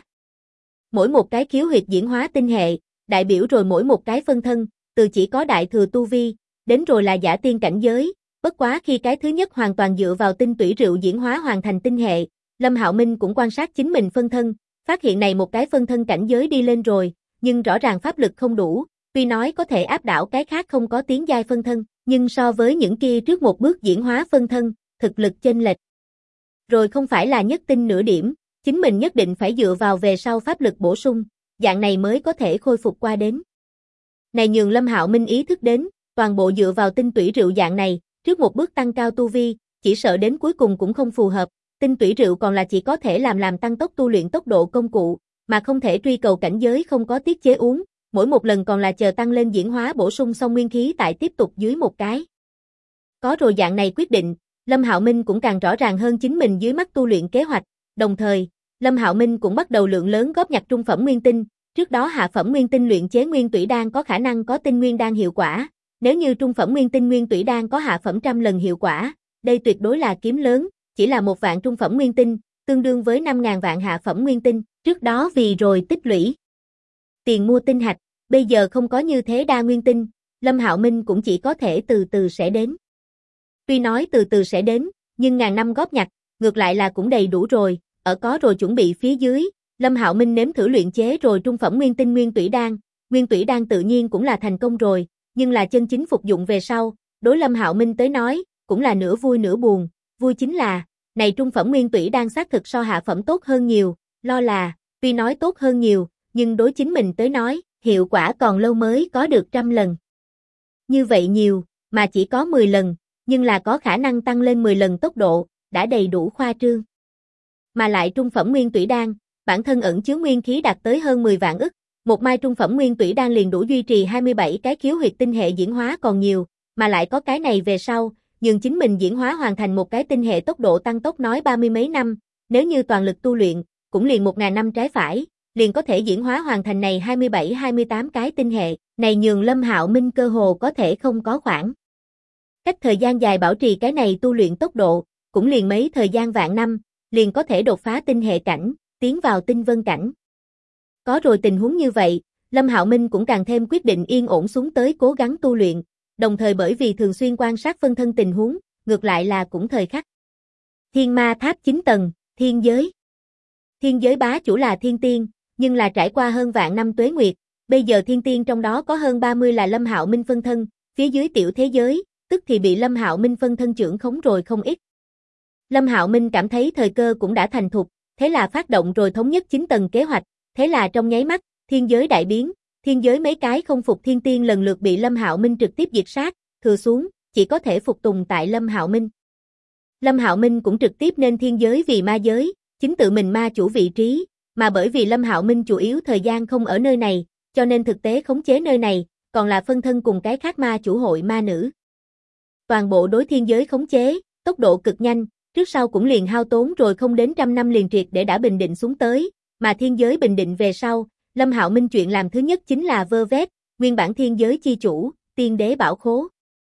Mỗi một cái khiếu huyệt diễn hóa tinh hệ, đại biểu rồi mỗi một cái phân thân, từ chỉ có đại thừa tu vi, đến rồi là giả tiên cảnh giới, bất quá khi cái thứ nhất hoàn toàn dựa vào tinh tủy rượu diễn hóa hoàn thành tinh hệ, Lâm Hạo Minh cũng quan sát chính mình phân thân, phát hiện này một cái phân thân cảnh giới đi lên rồi, nhưng rõ ràng pháp lực không đủ, tuy nói có thể áp đảo cái khác không có tiến giai phân thân, nhưng so với những kia trước một bước diễn hóa phân thân, thực lực chênh lệch. Rồi không phải là nhất tinh nửa điểm, chính mình nhất định phải dựa vào về sau pháp lực bổ sung, dạng này mới có thể khôi phục qua đến. Này nhường Lâm Hạo Minh ý thức đến, toàn bộ dựa vào tinh tủy rượu dạng này, trước một bước tăng cao tu vi, chỉ sợ đến cuối cùng cũng không phù hợp, tinh tủy rượu còn là chỉ có thể làm tăng tốc tu luyện tốc độ công cụ, mà không thể truy cầu cảnh giới không có tiết chế uống, mỗi một lần còn là chờ tăng lên diễn hóa bổ sung xong nguyên khí tại tiếp tục dưới một cái. Có rồi dạng này quyết định, Lâm Hạo Minh cũng càng rõ ràng hơn chính mình dưới mắt tu luyện kế hoạch, đồng thời, Lâm Hạo Minh cũng bắt đầu lượng lớn góp nhặt trung phẩm nguyên tinh, trước đó hạ phẩm nguyên tinh luyện chế nguyên tủy đan có khả năng có tinh nguyên đan hiệu quả, nếu như trung phẩm nguyên tinh nguyên tủy đan có hạ phẩm trăm lần hiệu quả, đây tuyệt đối là kiếm lớn, chỉ là 1 vạn trung phẩm nguyên tinh, tương đương với 5.000 vạn hạ phẩm nguyên tinh, trước đó vì rồi tích lũy tiền mua tinh hạch, bây giờ không có như thế đa nguyên tinh, Lâm Hạo Minh cũng chỉ có thể từ từ sẽ đến. Tuy nói từ từ sẽ đến, nhưng ngàn năm góp nhặt, ngược lại là cũng đầy đủ rồi, ở có rồi chuẩn bị phía dưới, Lâm Hạo Minh nếm thử luyện chế rồi trung phẩm nguyên tinh nguyên tủy đan tự nhiên cũng là thành công rồi, nhưng là chân chính phục dụng về sau, đối Lâm Hạo Minh tới nói, cũng là nửa vui nửa buồn, vui chính là, này trung phẩm nguyên tủy đan xác thực so hạ phẩm tốt hơn nhiều, lo là, tuy nói tốt hơn nhiều, nhưng đối chính mình tới nói, hiệu quả còn lâu mới có được 100 lần. Như vậy nhiều, mà chỉ có 10 lần, nhưng là có khả năng tăng lên 10 lần tốc độ, đã đầy đủ khoa trương. Mà lại trung phẩm nguyên tủy đan, bản thân ẩn chứa nguyên khí đạt tới hơn 10 vạn ức, một mai trung phẩm nguyên tủy đan liền đủ duy trì 27 cái khiếu huyệt tinh hệ diễn hóa còn nhiều, mà lại có cái này về sau, nhường chính mình diễn hóa hoàn thành một cái tinh hệ tốc độ tăng tốc nói 30 mấy năm, nếu như toàn lực tu luyện, cũng liền 1.000 năm trái phải, liền có thể diễn hóa hoàn thành này 27-28 cái tinh hệ, này nhường Lâm Hạo Minh cơ hồ có thể không có khoảng cách thời gian dài bảo trì cái này tu luyện tốc độ, cũng liền mấy thời gian vạn năm, liền có thể đột phá tinh hệ cảnh, tiến vào tinh vân cảnh. Có rồi tình huống như vậy, Lâm Hạo Minh cũng càng thêm quyết định yên ổn xuống tới cố gắng tu luyện, đồng thời bởi vì thường xuyên quan sát phân thân tình huống, ngược lại là cũng thời khắc. Thiên ma tháp 9 tầng, thiên giới. Thiên giới bá chủ là thiên tiên, nhưng là trải qua hơn vạn năm tuế nguyệt, bây giờ thiên tiên trong đó có hơn 30 là Lâm Hạo Minh phân thân, phía dưới tiểu thế giới, tức thì bị Lâm Hạo Minh phân thân trưởng khống rồi không ít. Lâm Hạo Minh cảm thấy thời cơ cũng đã thành thục, thế là phát động rồi thống nhất 9 tầng kế hoạch, thế là trong nháy mắt, thiên giới đại biến, thiên giới mấy cái không phục thiên tiên lần lượt bị Lâm Hạo Minh trực tiếp diệt sát, thừa xuống, chỉ có thể phục tùng tại Lâm Hạo Minh. Lâm Hạo Minh cũng trực tiếp nên thiên giới vì ma giới, chính tự mình ma chủ vị trí, mà bởi vì Lâm Hạo Minh chủ yếu thời gian không ở nơi này, cho nên thực tế khống chế nơi này, còn là phân thân cùng cái khác ma chủ hội ma nữ. Toàn bộ đối thiên giới khống chế, tốc độ cực nhanh, trước sau cũng liền hao tốn rồi không đến 100 năm liền triệt để đã bình định xuống tới, mà thiên giới bình định về sau, Lâm Hạo Minh chuyện làm thứ nhất chính là vơ vét, nguyên bản thiên giới chi chủ, tiên đế bảo khố.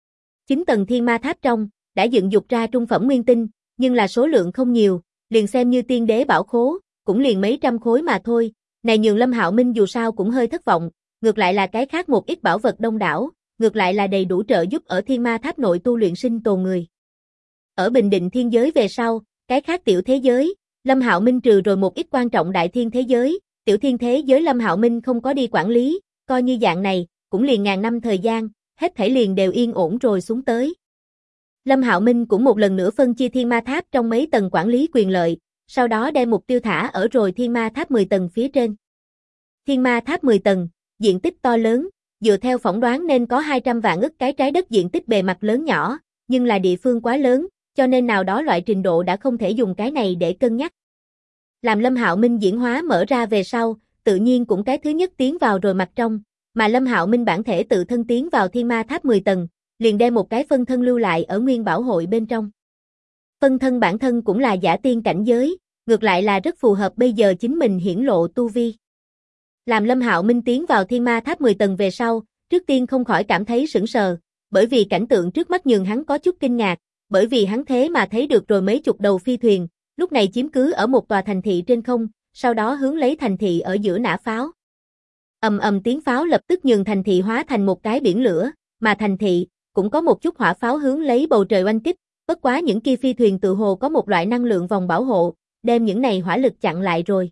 9 tầng thiên ma tháp trong, đã dựng dục ra trung phẩm nguyên tinh, nhưng là số lượng không nhiều, liền xem như tiên đế bảo khố, cũng liền mấy trăm khối mà thôi, này nhường Lâm Hạo Minh dù sao cũng hơi thất vọng, ngược lại là cái khác một ít bảo vật đông đảo, ngược lại là đầy đủ trợ giúp ở thiên ma tháp nội tu luyện sinh tồn người. Ở bình định thiên giới về sau, cái khác tiểu thế giới, Lâm Hạo Minh trừ rồi một ít quan trọng đại thiên thế giới, tiểu thiên thế giới Lâm Hạo Minh không có đi quản lý, coi như dạng này, cũng liền ngàn năm thời gian, hết thảy liền đều yên ổn rồi xuống tới. Lâm Hạo Minh cũng một lần nữa phân chia thiên ma tháp trong mấy tầng quản lý quyền lợi, sau đó đem mục tiêu thả ở rồi thiên ma tháp 10 tầng phía trên. Thiên ma tháp 10 tầng, diện tích to lớn, dựa theo phỏng đoán nên có 200 vạn ức cái trái đất diện tích bề mặt lớn nhỏ, nhưng là địa phương quá lớn, cho nên nào đó loại trình độ đã không thể dùng cái này để cân nhắc. Làm Lâm Hạo Minh diễn hóa mở ra về sau, tự nhiên cũng cái thứ nhất tiến vào rồi mặt trong, mà Lâm Hạo Minh bản thể tự thân tiến vào thiên ma tháp 10 tầng, liền đem một cái phân thân lưu lại ở nguyên bảo hội bên trong. Phân thân bản thân cũng là giả tiên cảnh giới, ngược lại là rất phù hợp bây giờ chính mình hiển lộ tu vi. Làm Lâm Hạo Minh tiến vào thiên ma tháp 10 tầng về sau, trước tiên không khỏi cảm thấy sững sờ, bởi vì cảnh tượng trước mắt nhường hắn có chút kinh ngạc, bởi vì hắn thế mà thấy được rồi mấy chục đầu phi thuyền, lúc này chiếm cứ ở một tòa thành thị trên không, sau đó hướng lấy thành thị ở giữa nã pháo. Ầm ầm tiếng pháo lập tức nhường thành thị hóa thành một cái biển lửa, mà thành thị cũng có một chút hỏa pháo hướng lấy bầu trời oanh kích, bất quá những kia phi thuyền tự hồ có một loại năng lượng vòng bảo hộ, đem những này hỏa lực chặn lại rồi.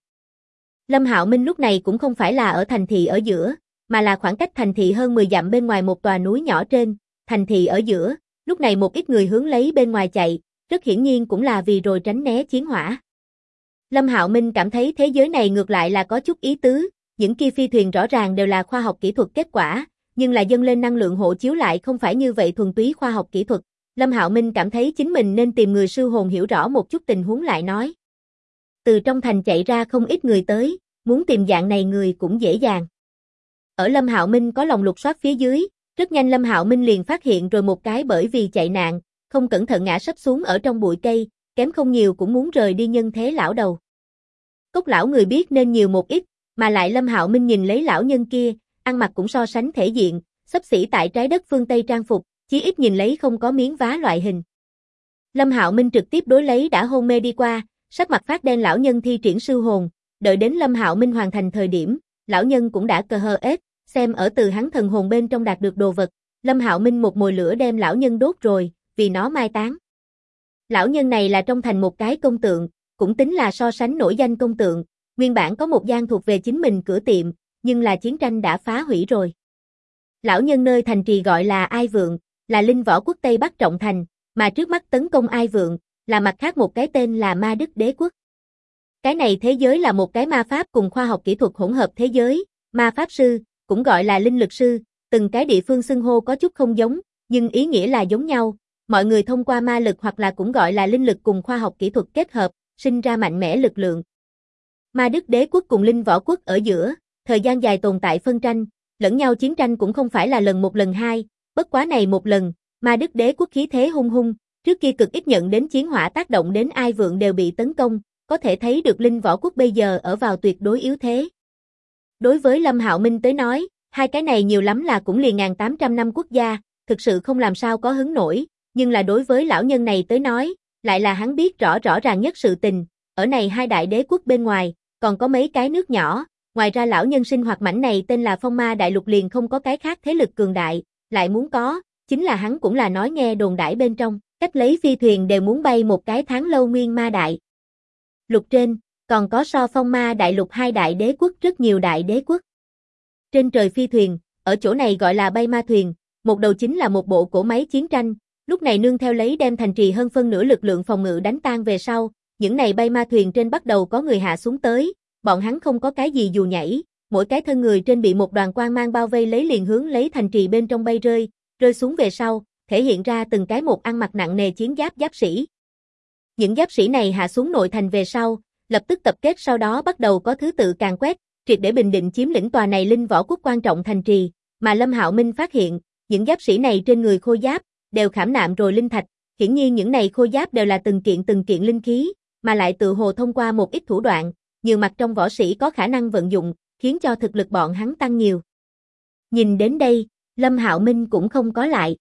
Lâm Hạo Minh lúc này cũng không phải là ở thành thị ở giữa, mà là khoảng cách thành thị hơn 10 dặm bên ngoài một tòa núi nhỏ trên, thành thị ở giữa, lúc này một ít người hướng lấy bên ngoài chạy, rất hiển nhiên cũng là vì rồi tránh né chiến hỏa. Lâm Hạo Minh cảm thấy thế giới này ngược lại là có chút ý tứ, những kia phi thuyền rõ ràng đều là khoa học kỹ thuật kết quả, nhưng là dâng lên năng lượng hộ chiếu lại không phải như vậy thuần túy khoa học kỹ thuật. Lâm Hạo Minh cảm thấy chính mình nên tìm người sư hồn hiểu rõ một chút tình huống lại nói. Từ trong thành chạy ra không ít người tới, muốn tìm dạng này người cũng dễ dàng. Ở Lâm Hạo Minh có lòng lục soát phía dưới, rất nhanh Lâm Hạo Minh liền phát hiện rồi một cái bởi vì chạy nạn, không cẩn thận ngã sấp xuống ở trong bụi cây, kém không nhiều cũng muốn rời đi nhân thế lão đầu. Cốc lão người biết nên nhiều một ít, mà lại Lâm Hạo Minh nhìn lấy lão nhân kia, ăn mặc cũng so sánh thể diện, xấp xỉ tại trái đất phương Tây trang phục, chí ít nhìn lấy không có miếng vá loại hình. Lâm Hạo Minh trực tiếp đối lấy đã hôn mê đi qua, sắc mặt phát đen lão nhân thi triển sư hồn, đợi đến Lâm Hạo Minh hoàn thành thời điểm, lão nhân cũng đã ết, xem ở từ hắn thần hồn bên trong đạt được đồ vật, Lâm Hạo Minh một mồi lửa đem lão nhân đốt rồi, vì nó mai táng. Lão nhân này là trong thành một cái công tượng, cũng tính là so sánh nổi danh công tượng, nguyên bản có một gian thuộc về chính mình cửa tiệm, nhưng là chiến tranh đã phá hủy rồi. Lão nhân nơi thành trì gọi là Ai Vượng, là linh võ quốc Tây Bắc trọng thành, mà trước mắt tấn công Ai Vượng, là mặt khác một cái tên là Ma Đức Đế Quốc. Cái này thế giới là một cái ma pháp cùng khoa học kỹ thuật hỗn hợp thế giới, ma pháp sư, cũng gọi là linh lực sư, từng cái địa phương xưng hô có chút không giống, nhưng ý nghĩa là giống nhau, mọi người thông qua ma lực hoặc là cũng gọi là linh lực cùng khoa học kỹ thuật kết hợp, sinh ra mạnh mẽ lực lượng. Ma Đức Đế Quốc cùng linh võ quốc ở giữa, thời gian dài tồn tại phân tranh, lẫn nhau chiến tranh cũng không phải là lần một lần hai, bất quá này một lần, Ma Đức Đế Quốc khí thế hung hung, trước kia cực ít nhận đến chiến hỏa tác động đến Ai Vượng đều bị tấn công, có thể thấy được linh võ quốc bây giờ ở vào tuyệt đối yếu thế. Đối với Lâm Hạo Minh tới nói, hai cái này nhiều lắm là cũng liền 1800 năm quốc gia, thực sự không làm sao có hứng nổi, nhưng là đối với lão nhân này tới nói, lại là hắn biết rõ ràng nhất sự tình, ở này hai đại đế quốc bên ngoài, còn có mấy cái nước nhỏ, ngoài ra lão nhân sinh hoạt mảnh này tên là Phong Ma Đại Lục liền không có cái khác thế lực cường đại, lại muốn có, chính là hắn cũng là nói nghe đồn đãi bên trong, cách lấy phi thuyền đều muốn bay một cái tháng lâu nguyên ma đại. Lục trên, còn có so Phong Ma Đại Lục hai đại đế quốc rất nhiều đại đế quốc. Trên trời phi thuyền, ở chỗ này gọi là bay ma thuyền, một đầu chính là một bộ cỗ máy chiến tranh, lúc này nương theo lấy đem thành trì hơn phân nửa lực lượng phòng ngự đánh tan về sau, những này bay ma thuyền trên bắt đầu có người hạ xuống tới, bọn hắn không có cái gì dù nhảy, mỗi cái thân người trên bị một đoàn quang mang bao vây lấy liền hướng lấy thành trì bên trong bay rơi xuống về sau, thể hiện ra từng cái một ăn mặc nặng nề chiến giáp sĩ. Những giáp sĩ này hạ xuống nội thành về sau, lập tức tập kết sau đó bắt đầu có thứ tự càn quét, triệt để bình định chiếm lĩnh tòa này linh võ quốc quan trọng thành trì, mà Lâm Hạo Minh phát hiện, những giáp sĩ này trên người khôi giáp đều khảm nạm rồi linh thạch, hiển nhiên những này khôi giáp đều là từng kiện linh khí, mà lại tự hồ thông qua một ít thủ đoạn, nhiều mặt trong võ sĩ có khả năng vận dụng, khiến cho thực lực bọn hắn tăng nhiều. Nhìn đến đây, Lâm Hạo Minh cũng không có lại.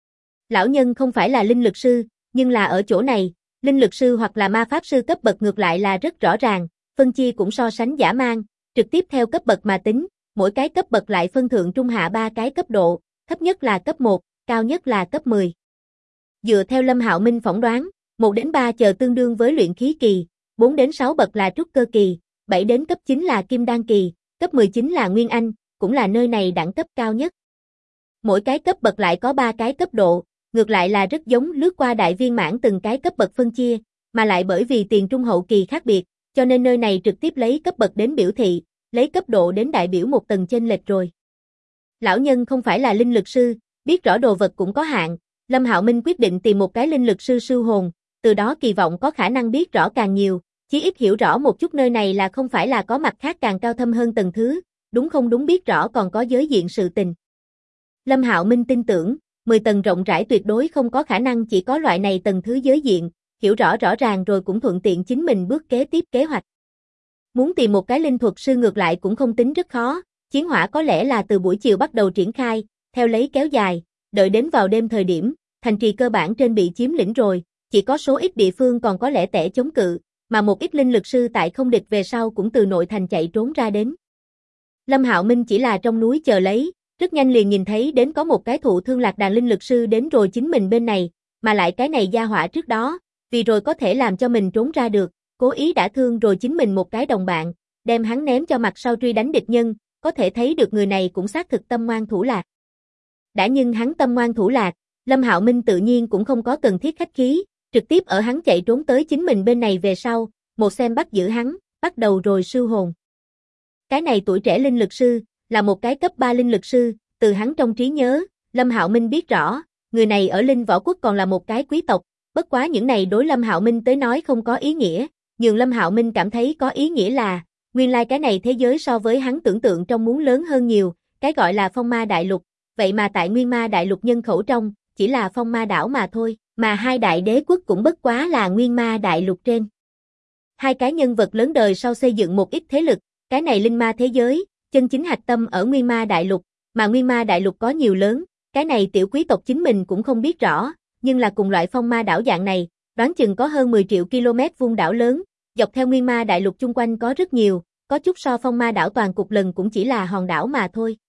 Lão nhân không phải là linh lực sư, nhưng là ở chỗ này, linh lực sư hoặc là ma pháp sư cấp bậc ngược lại là rất rõ ràng, phân chia cũng so sánh dã man, trực tiếp theo cấp bậc mà tính, mỗi cái cấp bậc lại phân thượng trung hạ 3 cái cấp độ, thấp nhất là cấp 1, cao nhất là cấp 10. Dựa theo Lâm Hạo Minh phỏng đoán, 1 đến 3 chờ tương đương với luyện khí kỳ, 4 đến 6 bậc là trúc cơ kỳ, 7 đến cấp 9 là kim đan kỳ, cấp 19 là nguyên anh, cũng là nơi này đẳng cấp cao nhất. Mỗi cái cấp bậc lại có 3 cái cấp độ, ngược lại là rất giống lướt qua đại viên mãn từng cái cấp bậc phân chia, mà lại bởi vì tiền trung hậu kỳ khác biệt, cho nên nơi này trực tiếp lấy cấp bậc đến biểu thị, lấy cấp độ đến đại biểu một tầng chênh lệch rồi. Lão nhân không phải là linh lực sư, biết rõ đồ vật cũng có hạn, Lâm Hạo Minh quyết định tìm một cái linh lực sư sư hồn, từ đó kỳ vọng có khả năng biết rõ càng nhiều, chí ít hiểu rõ một chút nơi này là không phải là có mặt khác càng cao thâm hơn tầng thứ, đúng không đúng biết rõ còn có giới diện sự tình. Lâm Hạo Minh tin tưởng, 10 tầng rộng rãi tuyệt đối không có khả năng chỉ có loại này tầng thứ giới diện, hiểu rõ ràng rồi cũng thuận tiện chính mình bước kế tiếp kế hoạch. Muốn tìm một cái linh thuật sư ngược lại cũng không tính rất khó, chiến hỏa có lẽ là từ buổi chiều bắt đầu triển khai, theo lấy kéo dài, đợi đến vào đêm thời điểm, thành trì cơ bản trên bị chiếm lĩnh rồi, chỉ có số ít địa phương còn có lẽ tẻ chống cự, mà một ít linh lực sư tại không địch về sau cũng từ nội thành chạy trốn ra đến. Lâm Hạo Minh chỉ là trong núi chờ lấy, rất nhanh liền nhìn thấy đến có một cái thụ thương lạc đàn linh lực sư đến rồi chính mình bên này, mà lại cái này gia hỏa trước đó, vì rồi có thể làm cho mình trốn ra được, cố ý đã thương rồi chính mình một cái đồng bạn, đem hắn ném cho mặt sau truy đánh địch nhân, có thể thấy được người này cũng xác thực tâm ngoan thủ lạc. Đã nhưng hắn tâm ngoan thủ lạc, Lâm Hạo Minh tự nhiên cũng không có cần thiết khách khí, trực tiếp ở hắn chạy trốn tới chính mình bên này về sau, một xem bắt giữ hắn, bắt đầu rồi sưu hồn. Cái này tuổi trẻ linh lực sư, là một cái cấp 3 linh lực sư, từ hắn trong trí nhớ, Lâm Hạo Minh biết rõ, người này ở Linh Võ Quốc còn là một cái quý tộc, bất quá những này đối Lâm Hạo Minh tới nói không có ý nghĩa, nhưng Lâm Hạo Minh cảm thấy có ý nghĩa là, nguyên lai cái này thế giới so với hắn tưởng tượng trong muốn lớn hơn nhiều, cái gọi là phong ma đại lục, vậy mà tại nguyên ma đại lục nhân khẩu trong, chỉ là phong ma đảo mà thôi, mà hai đại đế quốc cũng bất quá là nguyên ma đại lục trên. Hai cái nhân vật lớn đời sau xây dựng một ít thế lực, cái này linh ma thế giới, chân chính hạch tâm ở nguyên ma đại lục, mà nguyên ma đại lục có nhiều lớn, cái này tiểu quý tộc chính mình cũng không biết rõ, nhưng là cùng loại phong ma đảo dạng này, đoán chừng có hơn 10 triệu km vuông đảo lớn, dọc theo nguyên ma đại lục chung quanh có rất nhiều, có chút so phong ma đảo toàn cục lần cũng chỉ là hòn đảo mà thôi.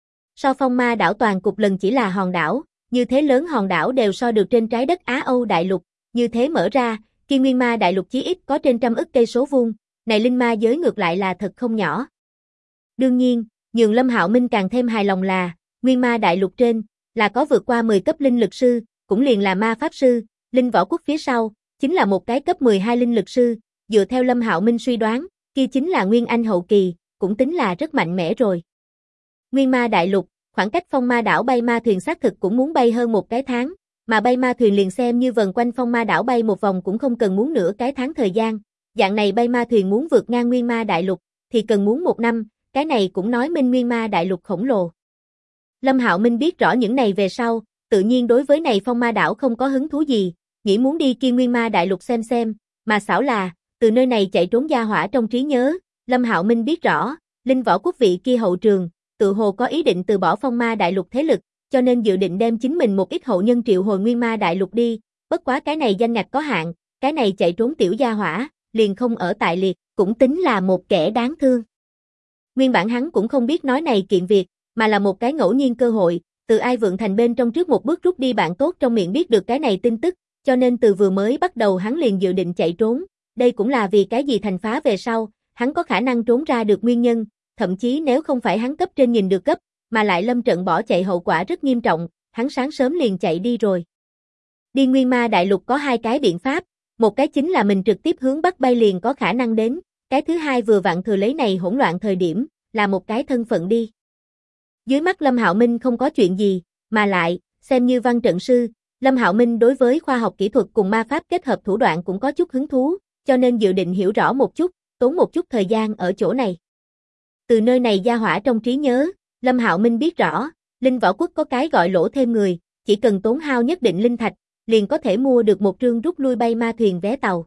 So phong ma đảo toàn cục lần chỉ là hòn đảo, như thế lớn hòn đảo đều so được trên trái đất Á Âu đại lục, như thế mở ra, kia nguyên ma đại lục chí ít có trên trăm ức cây số vuông, này linh ma giới ngược lại là thật không nhỏ. Đương nhiên, nhường Lâm Hạo Minh càng thêm hài lòng là, nguyên ma đại lục trên, là có vượt qua 10 cấp linh lực sư, cũng liền là ma pháp sư, Linh Võ Quốc phía sau, chính là một cái cấp 12 linh lực sư, dựa theo Lâm Hạo Minh suy đoán, kia chính là Nguyên Anh hậu kỳ, cũng tính là rất mạnh mẽ rồi. Nguyên ma đại lục, khoảng cách phong ma đảo bay ma thuyền xác thực cũng muốn bay hơn một cái tháng, mà bay ma thuyền liền xem như vần quanh phong ma đảo bay một vòng cũng không cần muốn nửa cái tháng thời gian, dạng này bay ma thuyền muốn vượt ngang nguyên ma đại lục, thì cần muốn 1 năm, cái này cũng nói minh nguyên ma đại lục khổng lồ. Lâm Hạo Minh biết rõ những này về sau, tự nhiên đối với này phong ma đảo không có hứng thú gì, nghĩ muốn đi kia nguyên ma đại lục xem, mà xảo là, từ nơi này chạy trốn gia hỏa trong trí nhớ, Lâm Hạo Minh biết rõ, Linh Võ Quốc vị kia hậu trường, tự hồ có ý định từ bỏ phong ma đại lục thế lực, cho nên dự định đem chính mình một ít hậu nhân triệu hồi nguyên ma đại lục đi, bất quá cái này danh ngạch có hạn, cái này chạy trốn tiểu gia hỏa, liền không ở tại liệt, cũng tính là một kẻ đáng thương. Nguyên bản hắn cũng không biết nói này kiện việc, mà là một cái ngẫu nhiên cơ hội, từ Ai Vượng Thành bên trong trước một bước rút đi bạn tốt trong miệng biết được cái này tin tức, cho nên từ vừa mới bắt đầu hắn liền dự định chạy trốn, đây cũng là vì cái gì thành phá về sau, hắn có khả năng trốn ra được nguyên nhân, thậm chí nếu không phải hắn cấp trên nhìn được cấp, mà lại lâm trận bỏ chạy hậu quả rất nghiêm trọng, hắn sáng sớm liền chạy đi rồi. Đi nguyên ma đại lục có hai cái biện pháp, một cái chính là mình trực tiếp hướng bắc bay liền có khả năng đến, cái thứ hai vừa vặn thừa lấy này hỗn loạn thời điểm, là một cái thân phận đi. Dưới mắt Lâm Hạo Minh không có chuyện gì, mà lại, xem như văn trận sư, Lâm Hạo Minh đối với khoa học kỹ thuật cùng ma pháp kết hợp thủ đoạn cũng có chút hứng thú, cho nên dự định hiểu rõ một chút, tốn một chút thời gian ở chỗ này. Từ nơi này gia hỏa trong trí nhớ, Lâm Hạo Minh biết rõ, Linh Võ Quốc có cái gọi lỗ thêm người, chỉ cần tốn hao nhất định linh thạch, liền có thể mua được một trương rút lui bay ma thuyền vé tàu.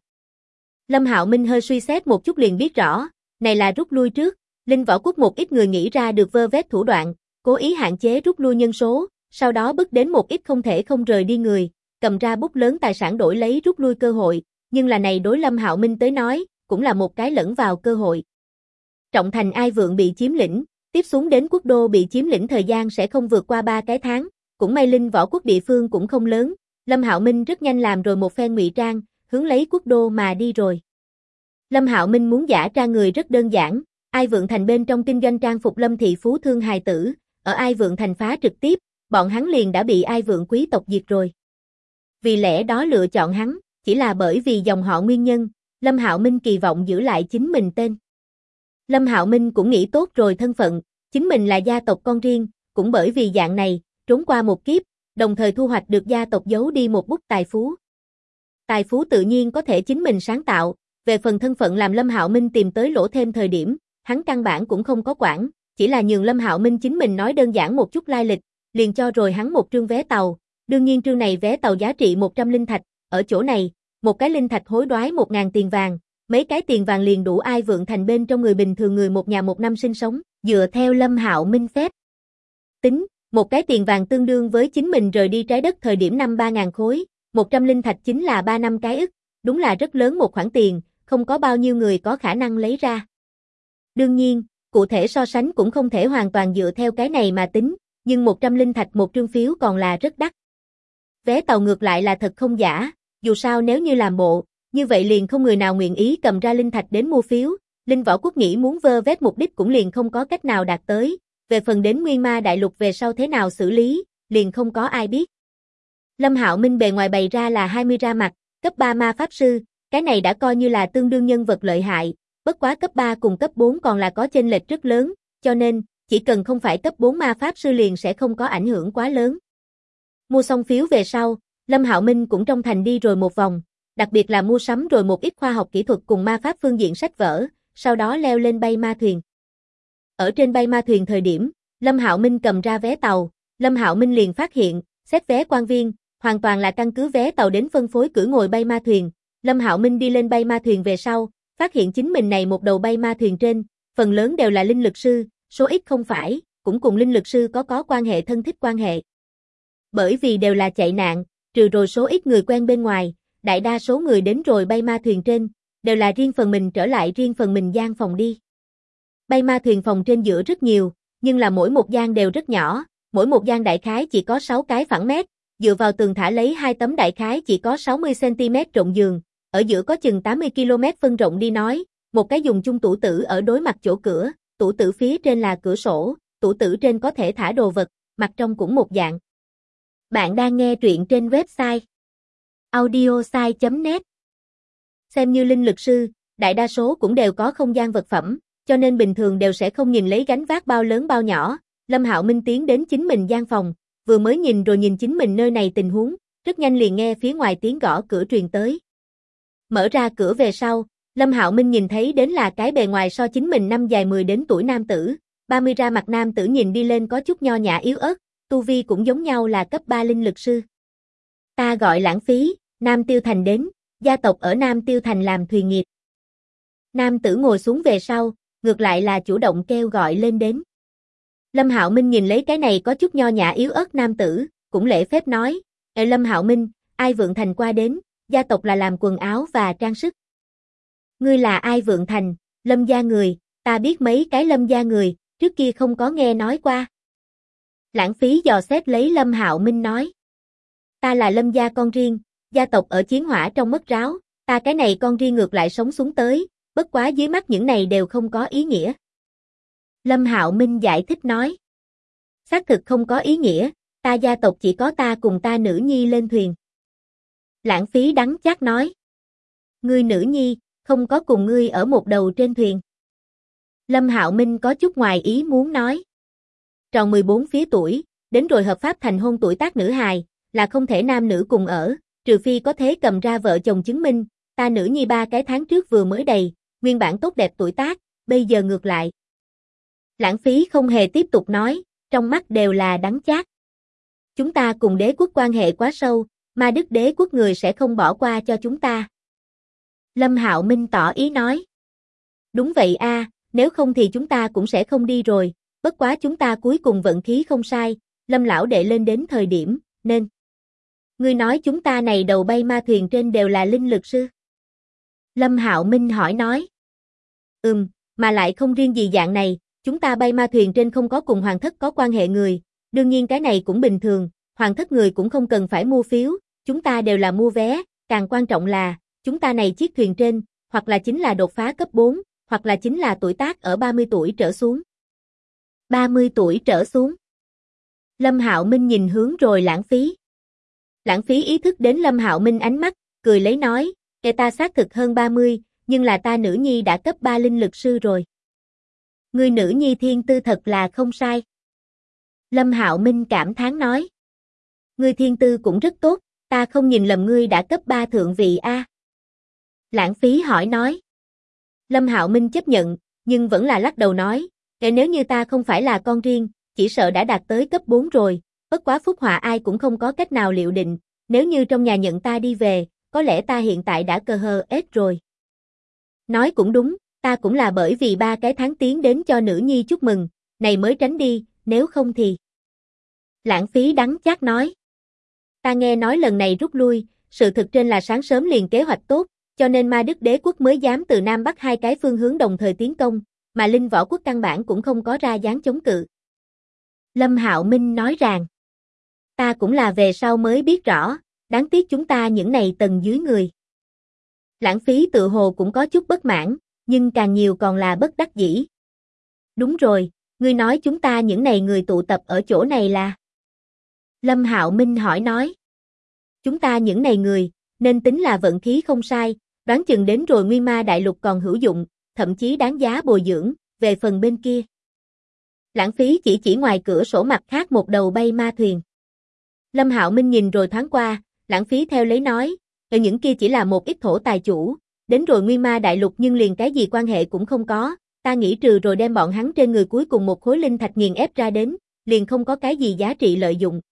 Lâm Hạo Minh hơi suy xét một chút liền biết rõ, này là rút lui trước, Linh Võ Quốc một ít người nghĩ ra được vơ vét thủ đoạn, cố ý hạn chế rút lui nhân số, sau đó bức đến một ít không thể không rời đi người, cầm ra bút lớn tài sản đổi lấy rút lui cơ hội, nhưng là này đối Lâm Hạo Minh tới nói, cũng là một cái lẫn vào cơ hội. Trọng thành Ai Vượng bị chiếm lĩnh, tiếp xuống đến quốc đô bị chiếm lĩnh thời gian sẽ không vượt qua 3 cái tháng, cũng may Linh Võ Quốc địa phương cũng không lớn, Lâm Hạo Minh rất nhanh làm rồi một phen ngụy trang, hướng lấy quốc đô mà đi rồi. Lâm Hạo Minh muốn giả trang người rất đơn giản, Ai Vượng Thành bên trong kinh doanh trang phục Lâm thị phú thương hài tử, ở Ai Vượng Thành phá trực tiếp, bọn hắn liền đã bị Ai Vượng quý tộc diệt rồi. Vì lẽ đó lựa chọn hắn, chỉ là bởi vì dòng họ nguyên nhân, Lâm Hạo Minh kỳ vọng giữ lại chính mình tên. Lâm Hạo Minh cũng nghĩ tốt rồi thân phận, chính mình là gia tộc con riêng, cũng bởi vì dạng này, trốn qua một kiếp, đồng thời thu hoạch được gia tộc giấu đi một bút tài phú. Tài phú tự nhiên có thể chính mình sáng tạo, về phần thân phận làm Lâm Hạo Minh tìm tới lỗ thêm thời điểm, hắn căn bản cũng không có quản, chỉ là nhường Lâm Hạo Minh chính mình nói đơn giản một chút lai lịch, liền cho rồi hắn một trương vé tàu, đương nhiên trương này vé tàu giá trị 100 linh thạch, ở chỗ này, một cái linh thạch hối đoái 1000 tiền vàng, mấy cái tiền vàng liền đủ Ai Vượng Thành bên trong người bình thường người một nhà một năm sinh sống, dựa theo Lâm Hạo Minh phép tính, một cái tiền vàng tương đương với chính mình rời đi trái đất thời điểm năm 3000 khối, 100 linh thạch chính là 3 năm cái ức, đúng là rất lớn một khoản tiền, không có bao nhiêu người có khả năng lấy ra. Đương nhiên, cụ thể so sánh cũng không thể hoàn toàn dựa theo cái này mà tính, nhưng 100 linh thạch một trương phiếu còn là rất đắt. Vé tàu ngược lại là thật không giả, dù sao nếu như làm bộ, như vậy liền không người nào nguyện ý cầm ra linh thạch đến mua phiếu, Linh Võ Quốc nghĩ muốn vơ vét mục đích cũng liền không có cách nào đạt tới, về phần đến Nguyên Ma Đại Lục về sau thế nào xử lý, liền không có ai biết. Lâm Hạo Minh bề ngoài bày ra là 20 ra mặt, cấp 3 ma pháp sư, cái này đã coi như là tương đương nhân vật lợi hại, bất quá cấp 3 cùng cấp 4 còn là có chênh lệch rất lớn, cho nên, chỉ cần không phải cấp 4 ma pháp sư liền sẽ không có ảnh hưởng quá lớn. Mua xong phiếu về sau, Lâm Hạo Minh cũng trong thành đi rồi một vòng, đặc biệt là mua sắm rồi một ít khoa học kỹ thuật cùng ma pháp phương diện sách vở, sau đó leo lên bay ma thuyền. Ở trên bay ma thuyền thời điểm, Lâm Hạo Minh cầm ra vé tàu, Lâm Hạo Minh liền phát hiện, xét vé quan viên, hoàn toàn là căn cứ vé tàu đến phân phối cử ngồi bay ma thuyền. Lâm Hạo Minh đi lên bay ma thuyền về sau, phát hiện chính mình này một đầu bay ma thuyền trên, phần lớn đều là linh lực sư, số ít không phải, cũng cùng linh lực sư có quan hệ thân thích quan hệ. Bởi vì đều là chạy nạn, trừ rồi số ít người quen bên ngoài, đại đa số người đến rồi bay ma thuyền trên, đều là riêng phần mình trở lại riêng phần mình gian phòng đi. Bay ma thuyền phòng trên giữa rất nhiều, nhưng là mỗi một gian đều rất nhỏ, mỗi một gian đại khái chỉ có 6 cái phẳng mét, dựa vào tường thả lấy 2 tấm đại khái chỉ có 60 cm rộng giường, ở giữa có chừng 80 km phân rộng đi nói, một cái dùng chung tủ tử ở đối mặt chỗ cửa, tủ tử phía trên là cửa sổ, tủ tử trên có thể thả đồ vật, mặt trong cũng một dạng. Bạn đang nghe truyện trên website audiosai.net. Xem như linh lực sư, đại đa số cũng đều có không gian vật phẩm, cho nên bình thường đều sẽ không nhìn lấy gánh vác bao lớn bao nhỏ. Lâm Hạo Minh tiến đến chính mình gian phòng, vừa mới nhìn rồi nhìn chính mình nơi này tình huống, rất nhanh liền nghe phía ngoài tiếng gõ cửa truyền tới. Mở ra cửa về sau, Lâm Hạo Minh nhìn thấy đến là cái bề ngoài so chính mình năm dài 10 đến tuổi nam tử, 30 ra mặt nam tử nhìn đi lên có chút nho nhã yếu ớt, tu vi cũng giống nhau là cấp 3 linh lực sư. Ta gọi Lãng Phí, Nam Tiêu Thành đến, gia tộc ở Nam Tiêu Thành làm thuyền nghiệp. Nam tử ngồi xuống về sau, ngược lại là chủ động kêu gọi lên đến. Lâm Hạo Minh nhìn lấy cái này có chút nho nhã yếu ớt nam tử, cũng lễ phép nói, Lâm Hạo Minh, Ai Vượng Thành qua đến, gia tộc là làm quần áo và trang sức. Ngươi là Ai Vượng Thành, Lâm gia người, ta biết mấy cái Lâm gia người, trước kia không có nghe nói qua. Lãng Phí dò xét lấy Lâm Hạo Minh nói. Ta là Lâm gia con riêng, gia tộc ở chiến hỏa trong mất ráo, ta cái này con riêng ngược lại sống xuống tới, bất quá dưới mắt những này đều không có ý nghĩa. Lâm Hạo Minh giải thích nói. Xác thực không có ý nghĩa, ta gia tộc chỉ có ta cùng ta nữ nhi lên thuyền. Lãng Phí đắng chát nói. Ngươi nữ nhi, không có cùng ngươi ở một đầu trên thuyền. Lâm Hạo Minh có chút ngoài ý muốn nói. Tròn 14 phía tuổi, đến rồi hợp pháp thành hôn tuổi tác nữ hài, là không thể nam nữ cùng ở, trừ phi có thế cầm ra vợ chồng chứng minh, ta nữ nhi 3 cái tháng trước vừa mới đầy, nguyên bản tốt đẹp tuổi tác, bây giờ ngược lại. Lãng Phí không hề tiếp tục nói, trong mắt đều là đắng chát. Chúng ta cùng đế quốc quan hệ quá sâu, Ma Đức đế quốc người sẽ không bỏ qua cho chúng ta. Lâm Hạo Minh tỏ ý nói. Đúng vậy a, nếu không thì chúng ta cũng sẽ không đi rồi, bất quá chúng ta cuối cùng vận khí không sai, Lâm lão đệ lên đến thời điểm, nên. Ngươi nói chúng ta này đầu bay ma thuyền trên đều là linh lực sư. Lâm Hạo Minh hỏi nói. Mà lại không riêng gì dạng này, chúng ta bay ma thuyền trên không có cùng hoàng thất có quan hệ người, đương nhiên cái này cũng bình thường, hoàng thất người cũng không cần phải mua phiếu, chúng ta đều là mua vé, càng quan trọng là, chúng ta này chiếc thuyền trên, hoặc là chính là đột phá cấp 4, hoặc là chính là tuổi tác ở 30 tuổi trở xuống. 30 tuổi trở xuống. Lâm Hạo Minh nhìn hướng rồi Lãng Phí. Lãng Phí ý thức đến Lâm Hạo Minh ánh mắt, cười lấy nói, ta xác thực hơn 30, nhưng là ta nữ nhi đã cấp 3 linh lực sư rồi. Ngươi nữ nhi thiên tư thật là không sai. Lâm Hạo Minh cảm thán nói. Ngươi thiên tư cũng rất tốt, ta không nhìn lầm ngươi đã cấp 3 thượng vị a. Lãng Phí hỏi nói. Lâm Hạo Minh chấp nhận, nhưng vẫn là lắc đầu nói, nếu như ta không phải là con riêng, chỉ sợ đã đạt tới cấp 4 rồi, bất quá phúc họa ai cũng không có cách nào liệu định, nếu như trong nhà nhận ta đi về, có lẽ ta hiện tại đã cờ hờ ết rồi. Nói cũng đúng, ta cũng là bởi vì 3 cái tháng tiến đến cho nữ nhi chúc mừng, này mới tránh đi, nếu không thì. Lãng Phí đắng chát nói. Ta nghe nói lần này rút lui, sự thực trên là sáng sớm liền kế hoạch tốt, cho nên Ma Đức Đế quốc mới dám từ Nam Bắc hai cái phương hướng đồng thời tiến công, mà Linh Võ quốc căn bản cũng không có ra dáng chống cự. Lâm Hạo Minh nói rằng, ta cũng là về sau mới biết rõ, đáng tiếc chúng ta những này tầng dưới người. Lãng Phí tự hồ cũng có chút bất mãn, nhưng càng nhiều còn là bất đắc dĩ. Đúng rồi, ngươi nói chúng ta những này người tụ tập ở chỗ này là? Lâm Hạo Minh hỏi nói. Chúng ta những này người, nên tính là vận khí không sai, đoán chừng đến rồi Nguyên Ma Đại Lục còn hữu dụng, thậm chí đáng giá bồi dưỡng, về phần bên kia. Lãng Phí chỉ ngoài cửa sổ mặt khác một đầu bay ma thuyền. Lâm Hạo Minh nhìn rồi thoáng qua, Lãng Phí theo lấy nói, ở những kia chỉ là một ít thổ tài chủ, đến rồi Nguyên Ma Đại Lục nhưng liền cái gì quan hệ cũng không có, ta nghĩ trừ rồi đem bọn hắn trên người cuối cùng một khối linh thạch nghiền ép ra đến, liền không có cái gì giá trị lợi dụng.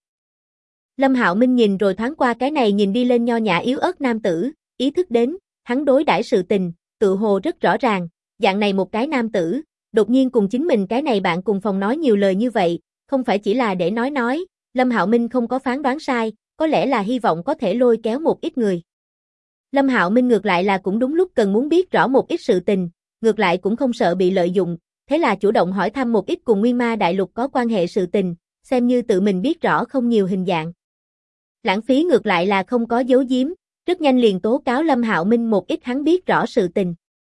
Lâm Hạo Minh nhìn rồi thoáng qua cái này nhìn đi lên nho nhã yếu ớt nam tử, ý thức đến, hắn đối đãi sự tình, tự hồ rất rõ ràng, dạng này một cái nam tử, đột nhiên cùng chính mình cái này bạn cùng phòng nói nhiều lời như vậy, không phải chỉ là để nói, Lâm Hạo Minh không có phán đoán sai, có lẽ là hy vọng có thể lôi kéo một ít người. Lâm Hạo Minh ngược lại là cũng đúng lúc cần muốn biết rõ một ít sự tình, ngược lại cũng không sợ bị lợi dụng, thế là chủ động hỏi thăm một ít cùng Nguyên Ma Đại Lục có quan hệ sự tình, xem như tự mình biết rõ không nhiều hình dạng. Lãng Phí ngược lại là không có giấu giếm, rất nhanh liền tố cáo Lâm Hạo Minh một ít hắn biết rõ sự tình.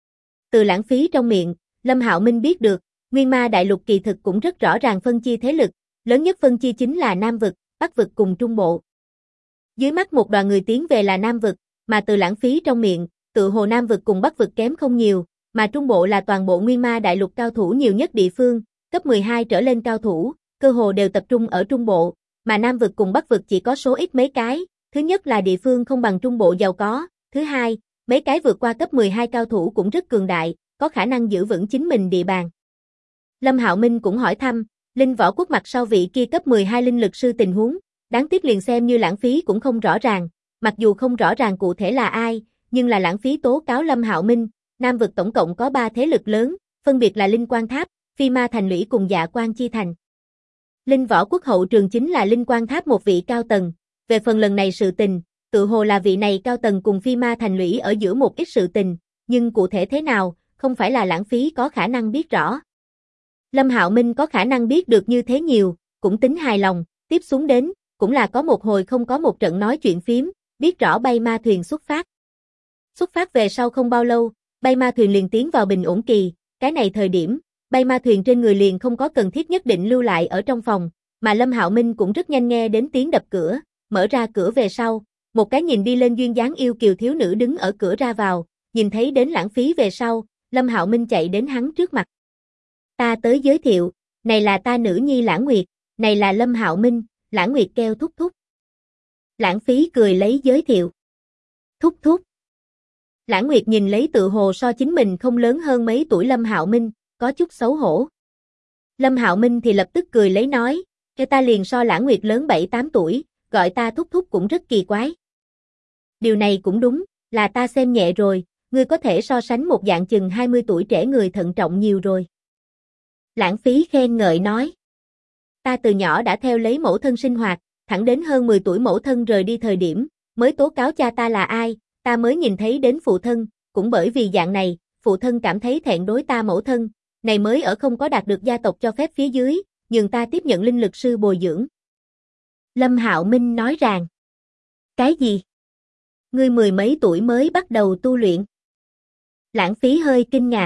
Từ Lãng Phí trong miệng, Lâm Hạo Minh biết được, Nguyên Ma Đại Lục kỳ thực cũng rất rõ ràng phân chia thế lực, lớn nhất phân chia chính là Nam vực, Bắc vực cùng Trung bộ. Dưới mắt một đoàn người tiến về là Nam vực, mà từ Lãng Phí trong miệng, tự hồ Nam vực cùng Bắc vực kém không nhiều, mà Trung bộ là toàn bộ Nguyên Ma Đại Lục cao thủ nhiều nhất địa phương, cấp 12 trở lên cao thủ, cơ hồ đều tập trung ở Trung bộ, mà Nam vực cùng Bắc vực chỉ có số ít mấy cái, thứ nhất là địa phương không bằng Trung bộ giàu có, thứ hai, mấy cái vượt qua cấp 12 cao thủ cũng rất cường đại, có khả năng giữ vững chính mình địa bàn. Lâm Hạo Minh cũng hỏi thăm, Linh Võ quốc mặt sau vị kia cấp 12 linh lực sư tình huống, đáng tiếc liền xem như Lãng Phí cũng không rõ ràng, mặc dù không rõ ràng cụ thể là ai, nhưng là Lãng Phí tố cáo Lâm Hạo Minh, Nam vực tổng cộng có 3 thế lực lớn, phân biệt là Linh Quan Tháp, Phi Ma Thành Lũy cùng Dạ Quan Chi Thành. Linh Võ quốc hậu trường chính là Linh Quan Tháp một vị cao tầng, về phần lần này sự tình, tự hồ là vị này cao tầng cùng Phi Ma Thành Lũy ở giữa một ít sự tình, nhưng cụ thể thế nào, không phải là Lãng Phí có khả năng biết rõ. Lâm Hạo Minh có khả năng biết được như thế nhiều, cũng tính hài lòng, tiếp xuống đến, cũng là có một hồi không có một trận nói chuyện phím, biết rõ bay ma thuyền xuất phát. Xuất phát về sau không bao lâu, bay ma thuyền liền tiến vào bình ổn kỳ, cái này thời điểm, bay ma thuyền trên người liền không có cần thiết nhất định lưu lại ở trong phòng, mà Lâm Hạo Minh cũng rất nhanh nghe đến tiếng đập cửa, mở ra cửa về sau, một cái nhìn đi lên duyên dáng yêu kiều thiếu nữ đứng ở cửa ra vào, nhìn thấy đến Lãng Phí về sau, Lâm Hạo Minh chạy đến hắn trước mặt. Ta tới giới thiệu, này là ta nữ nhi Lãng Nguyệt, này là Lâm Hạo Minh, Lãng Nguyệt kêu thúc thúc. Lãng Phí cười lấy giới thiệu. Thúc thúc. Lãng Nguyệt nhìn lấy tự hồ so chính mình không lớn hơn mấy tuổi Lâm Hạo Minh, có chút xấu hổ. Lâm Hạo Minh thì lập tức cười lấy nói, cho ta liền so Lãng Nguyệt lớn 7-8 tuổi, gọi ta thúc thúc cũng rất kỳ quái. Điều này cũng đúng, là ta xem nhẹ rồi, ngươi có thể so sánh một dạng chừng 20 tuổi trẻ người thận trọng nhiều rồi. Lãng Phí khen ngợi nói, ta từ nhỏ đã theo lấy mẫu thân sinh hoạt, thẳng đến hơn 10 tuổi mẫu thân rời đi thời điểm, mới tố cáo cha ta là ai, ta mới nhìn thấy đến phụ thân, cũng bởi vì dạng này, phụ thân cảm thấy thẹn đối ta mẫu thân, này mới ở không có đạt được gia tộc cho phép phía dưới, nhường ta tiếp nhận linh lực sư bồi dưỡng. Lâm Hạo Minh nói rằng, cái gì? Ngươi 10 mấy tuổi mới bắt đầu tu luyện? Lãng Phí hơi kinh ngạc.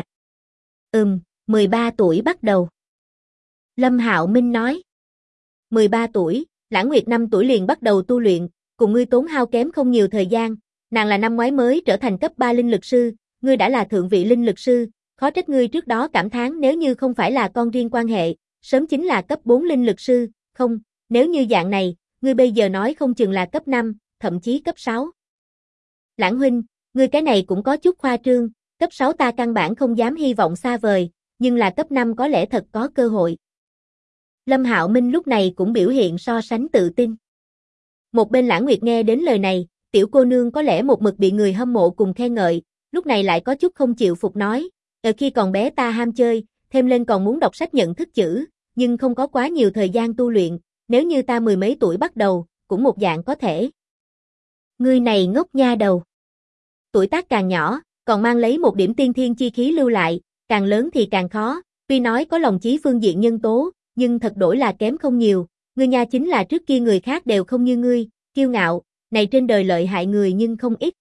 13 tuổi bắt đầu. Lâm Hạo Minh nói. 13 tuổi, Lãng Nguyệt 5 tuổi liền bắt đầu tu luyện, cùng ngươi tốn hao kém không nhiều thời gian, nàng là năm ngoái mới trở thành cấp 3 linh lực sư, ngươi đã là thượng vị linh lực sư, khó trách ngươi trước đó cảm thán nếu như không phải là con riêng quan hệ, sớm chính là cấp 4 linh lực sư, không, nếu như dạng này, ngươi bây giờ nói không chừng là cấp 5, thậm chí cấp 6. Lãng huynh, ngươi cái này cũng có chút khoa trương, cấp 6 ta căn bản không dám hy vọng xa vời, nhưng là cấp 5 có lẽ thật có cơ hội. Lâm Hạo Minh lúc này cũng biểu hiện so sánh tự tin. Một bên Lãng Nguyệt nghe đến lời này, tiểu cô nương có lẽ một mực bị người hâm mộ cùng khen ngợi, lúc này lại có chút không chịu phục nói, khi còn bé ta ham chơi, thêm lên còn muốn đọc sách nhận thức chữ, nhưng không có quá nhiều thời gian tu luyện, nếu như ta 10 mấy tuổi bắt đầu, cũng một dạng có thể. Ngươi này ngốc nha đầu. tuổi tác càng nhỏ, còn mang lấy một điểm tiên thiên chi khí lưu lại, càng lớn thì càng khó, tuy nói có lòng chí phương diện nhân tố, nhưng thật đổi là kém không nhiều, ngươi nha chính là trước kia người khác đều không như ngươi, kiêu ngạo, này trên đời lợi hại người nhưng không ít.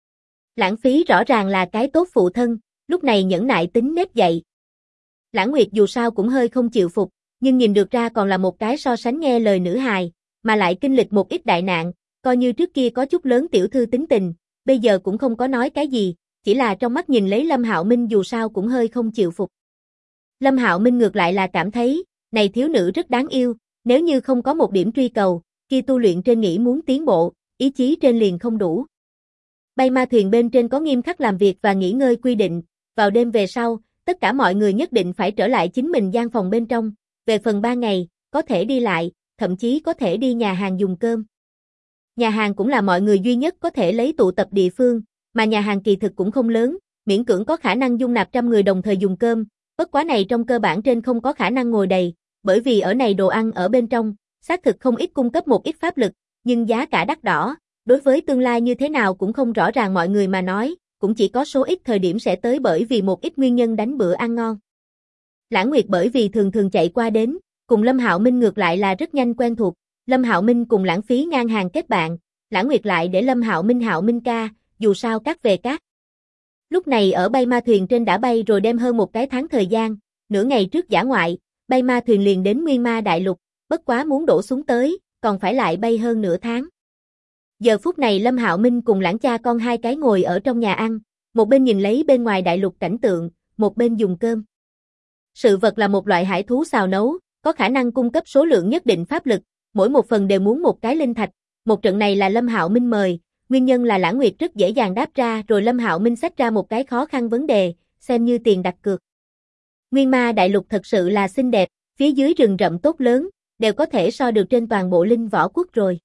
Lãng Phí rõ ràng là cái tốt phụ thân, lúc này nhẫn nại tính nết dậy. Lãng Nguyệt dù sao cũng hơi không chịu phục, nhưng nhìn được ra còn là một cái so sánh nghe lời nữ hài, mà lại kinh lịch một ít đại nạn, coi như trước kia có chút lớn tiểu thư tính tình, bây giờ cũng không có nói cái gì, chỉ là trong mắt nhìn lấy Lâm Hạo Minh dù sao cũng hơi không chịu phục. Lâm Hạo Minh ngược lại là cảm thấy, này thiếu nữ rất đáng yêu, nếu như không có một điểm truy cầu, kia tu luyện trên nghĩ muốn tiến bộ, ý chí trên liền không đủ. Bay ma thuyền bên trên có nghiêm khắc làm việc và nghỉ ngơi quy định, vào đêm về sau, tất cả mọi người nhất định phải trở lại chính mình gian phòng bên trong, về phần 3 ngày, có thể đi lại, thậm chí có thể đi nhà hàng dùng cơm. Nhà hàng cũng là mọi người duy nhất có thể lấy tụ tập địa phương, mà nhà hàng kỳ thực cũng không lớn, miễn cưỡng có khả năng dung nạp 100 người đồng thời dùng cơm, bất quá này trong cơ bản trên không có khả năng ngồi đầy, bởi vì ở này đồ ăn ở bên trong, xác thực không ít cung cấp một ít pháp lực, nhưng giá cả đắt đỏ, đối với tương lai như thế nào cũng không rõ ràng mọi người mà nói, cũng chỉ có số ít thời điểm sẽ tới bởi vì một ít nguyên nhân đánh bữa ăn ngon. Lãng Nguyệt bởi vì thường thường chạy qua đến, cùng Lâm Hạo Minh ngược lại là rất nhanh quen thuộc, Lâm Hạo Minh cùng Lãng Phí ngang hàng kết bạn, Lãng Nguyệt lại để Lâm Hạo Minh ca, dù sao các về các. Lúc này ở bay ma thuyền trên đã bay rồi đem hơn một cái tháng thời gian, nửa ngày trước dã ngoại, bay ma thuyền liền đến Nguyên Ma Đại Lục, bất quá muốn đổ xuống tới, còn phải lại bay hơn nửa tháng. Giờ phút này Lâm Hạo Minh cùng Lãng cha con hai cái ngồi ở trong nhà ăn, một bên nhìn lấy bên ngoài đại lục cảnh tượng, một bên dùng cơm. Sự vật là một loại hải thú xào nấu, có khả năng cung cấp số lượng nhất định pháp lực, mỗi một phần đều muốn một cái linh thạch. Một trận này là Lâm Hạo Minh mời, nguyên nhân là Lãng Nguyệt rất dễ dàng đáp ra rồi Lâm Hạo Minh xách ra một cái khó khăn vấn đề, xem như tiền đặt cược. Nguyên Ma Đại Lục thật sự là xinh đẹp, phía dưới rừng rậm tốt lớn, đều có thể so được trên toàn bộ linh võ quốc rồi.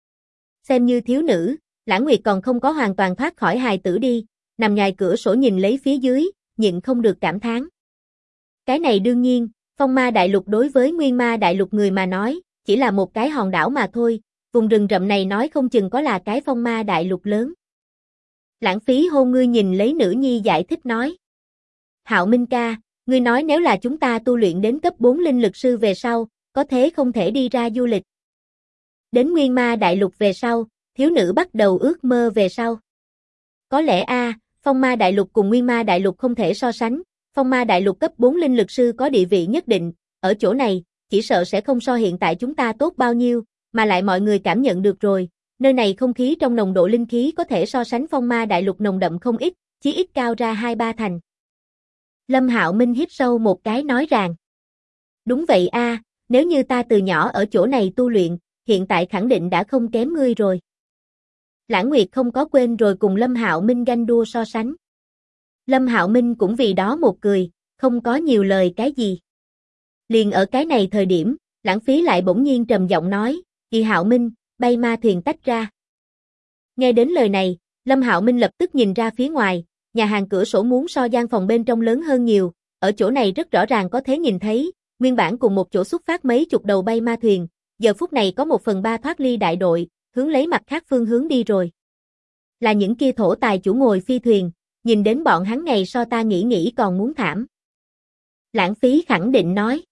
Xem như thiếu nữ, Lãng Nguyệt còn không có hoàn toàn thoát khỏi hài tử đi, nằm ngoài cửa sổ nhìn lấy phía dưới, nhịn không được cảm thán. Cái này đương nhiên, Phong Ma Đại Lục đối với Nguyên Ma Đại Lục người mà nói, chỉ là một cái hòn đảo mà thôi, vùng rừng rậm này nói không chừng có là cái Phong Ma Đại Lục lớn. Lãng Phí hôn ngươi nhìn lấy nữ nhi giải thích nói. Hạo Minh ca, ngươi nói nếu là chúng ta tu luyện đến cấp 4 linh lực sư về sau, có thế không thể đi ra du lịch. Đến Nguyên Ma Đại Lục về sau, thiếu nữ bắt đầu ước mơ về sau. Có lẽ Phong Ma Đại Lục cùng Nguyên Ma Đại Lục không thể so sánh, Phong Ma Đại Lục cấp 4 linh lực sư có địa vị nhất định, ở chỗ này, chỉ sợ sẽ không so hiện tại chúng ta tốt bao nhiêu, mà lại mọi người cảm nhận được rồi, nơi này không khí trong nồng độ linh khí có thể so sánh Phong Ma Đại Lục nồng đậm không ít, chí ít cao ra 2-3 thành. Lâm Hạo Minh hít sâu một cái nói rằng, đúng vậy nếu như ta từ nhỏ ở chỗ này tu luyện, hiện tại khẳng định đã không kém ngươi rồi. Lãng Nguyệt không có quên rồi cùng Lâm Hạo Minh ganh đua so sánh. Lâm Hạo Minh cũng vì đó một cười, không có nhiều lời cái gì. Liền ở cái này thời điểm, Lãng Phí lại bỗng nhiên trầm giọng nói, "Kỳ Hạo Minh, bay ma thuyền tách ra." Nghe đến lời này, Lâm Hạo Minh lập tức nhìn ra phía ngoài, nhà hàng cửa sổ muốn so gian phòng bên trong lớn hơn nhiều, ở chỗ này rất rõ ràng có thể nhìn thấy, nguyên bản cùng một chỗ xuất phát mấy chục đầu bay ma thuyền, giờ phút này có 1/3 thoát ly đại đội, hướng lấy mặt khác phương hướng đi rồi. Là những kia thổ tài chủ ngồi phi thuyền, nhìn đến bọn hắn ngày so ta nghĩ còn muốn thảm. Lãng Phí khẳng định nói.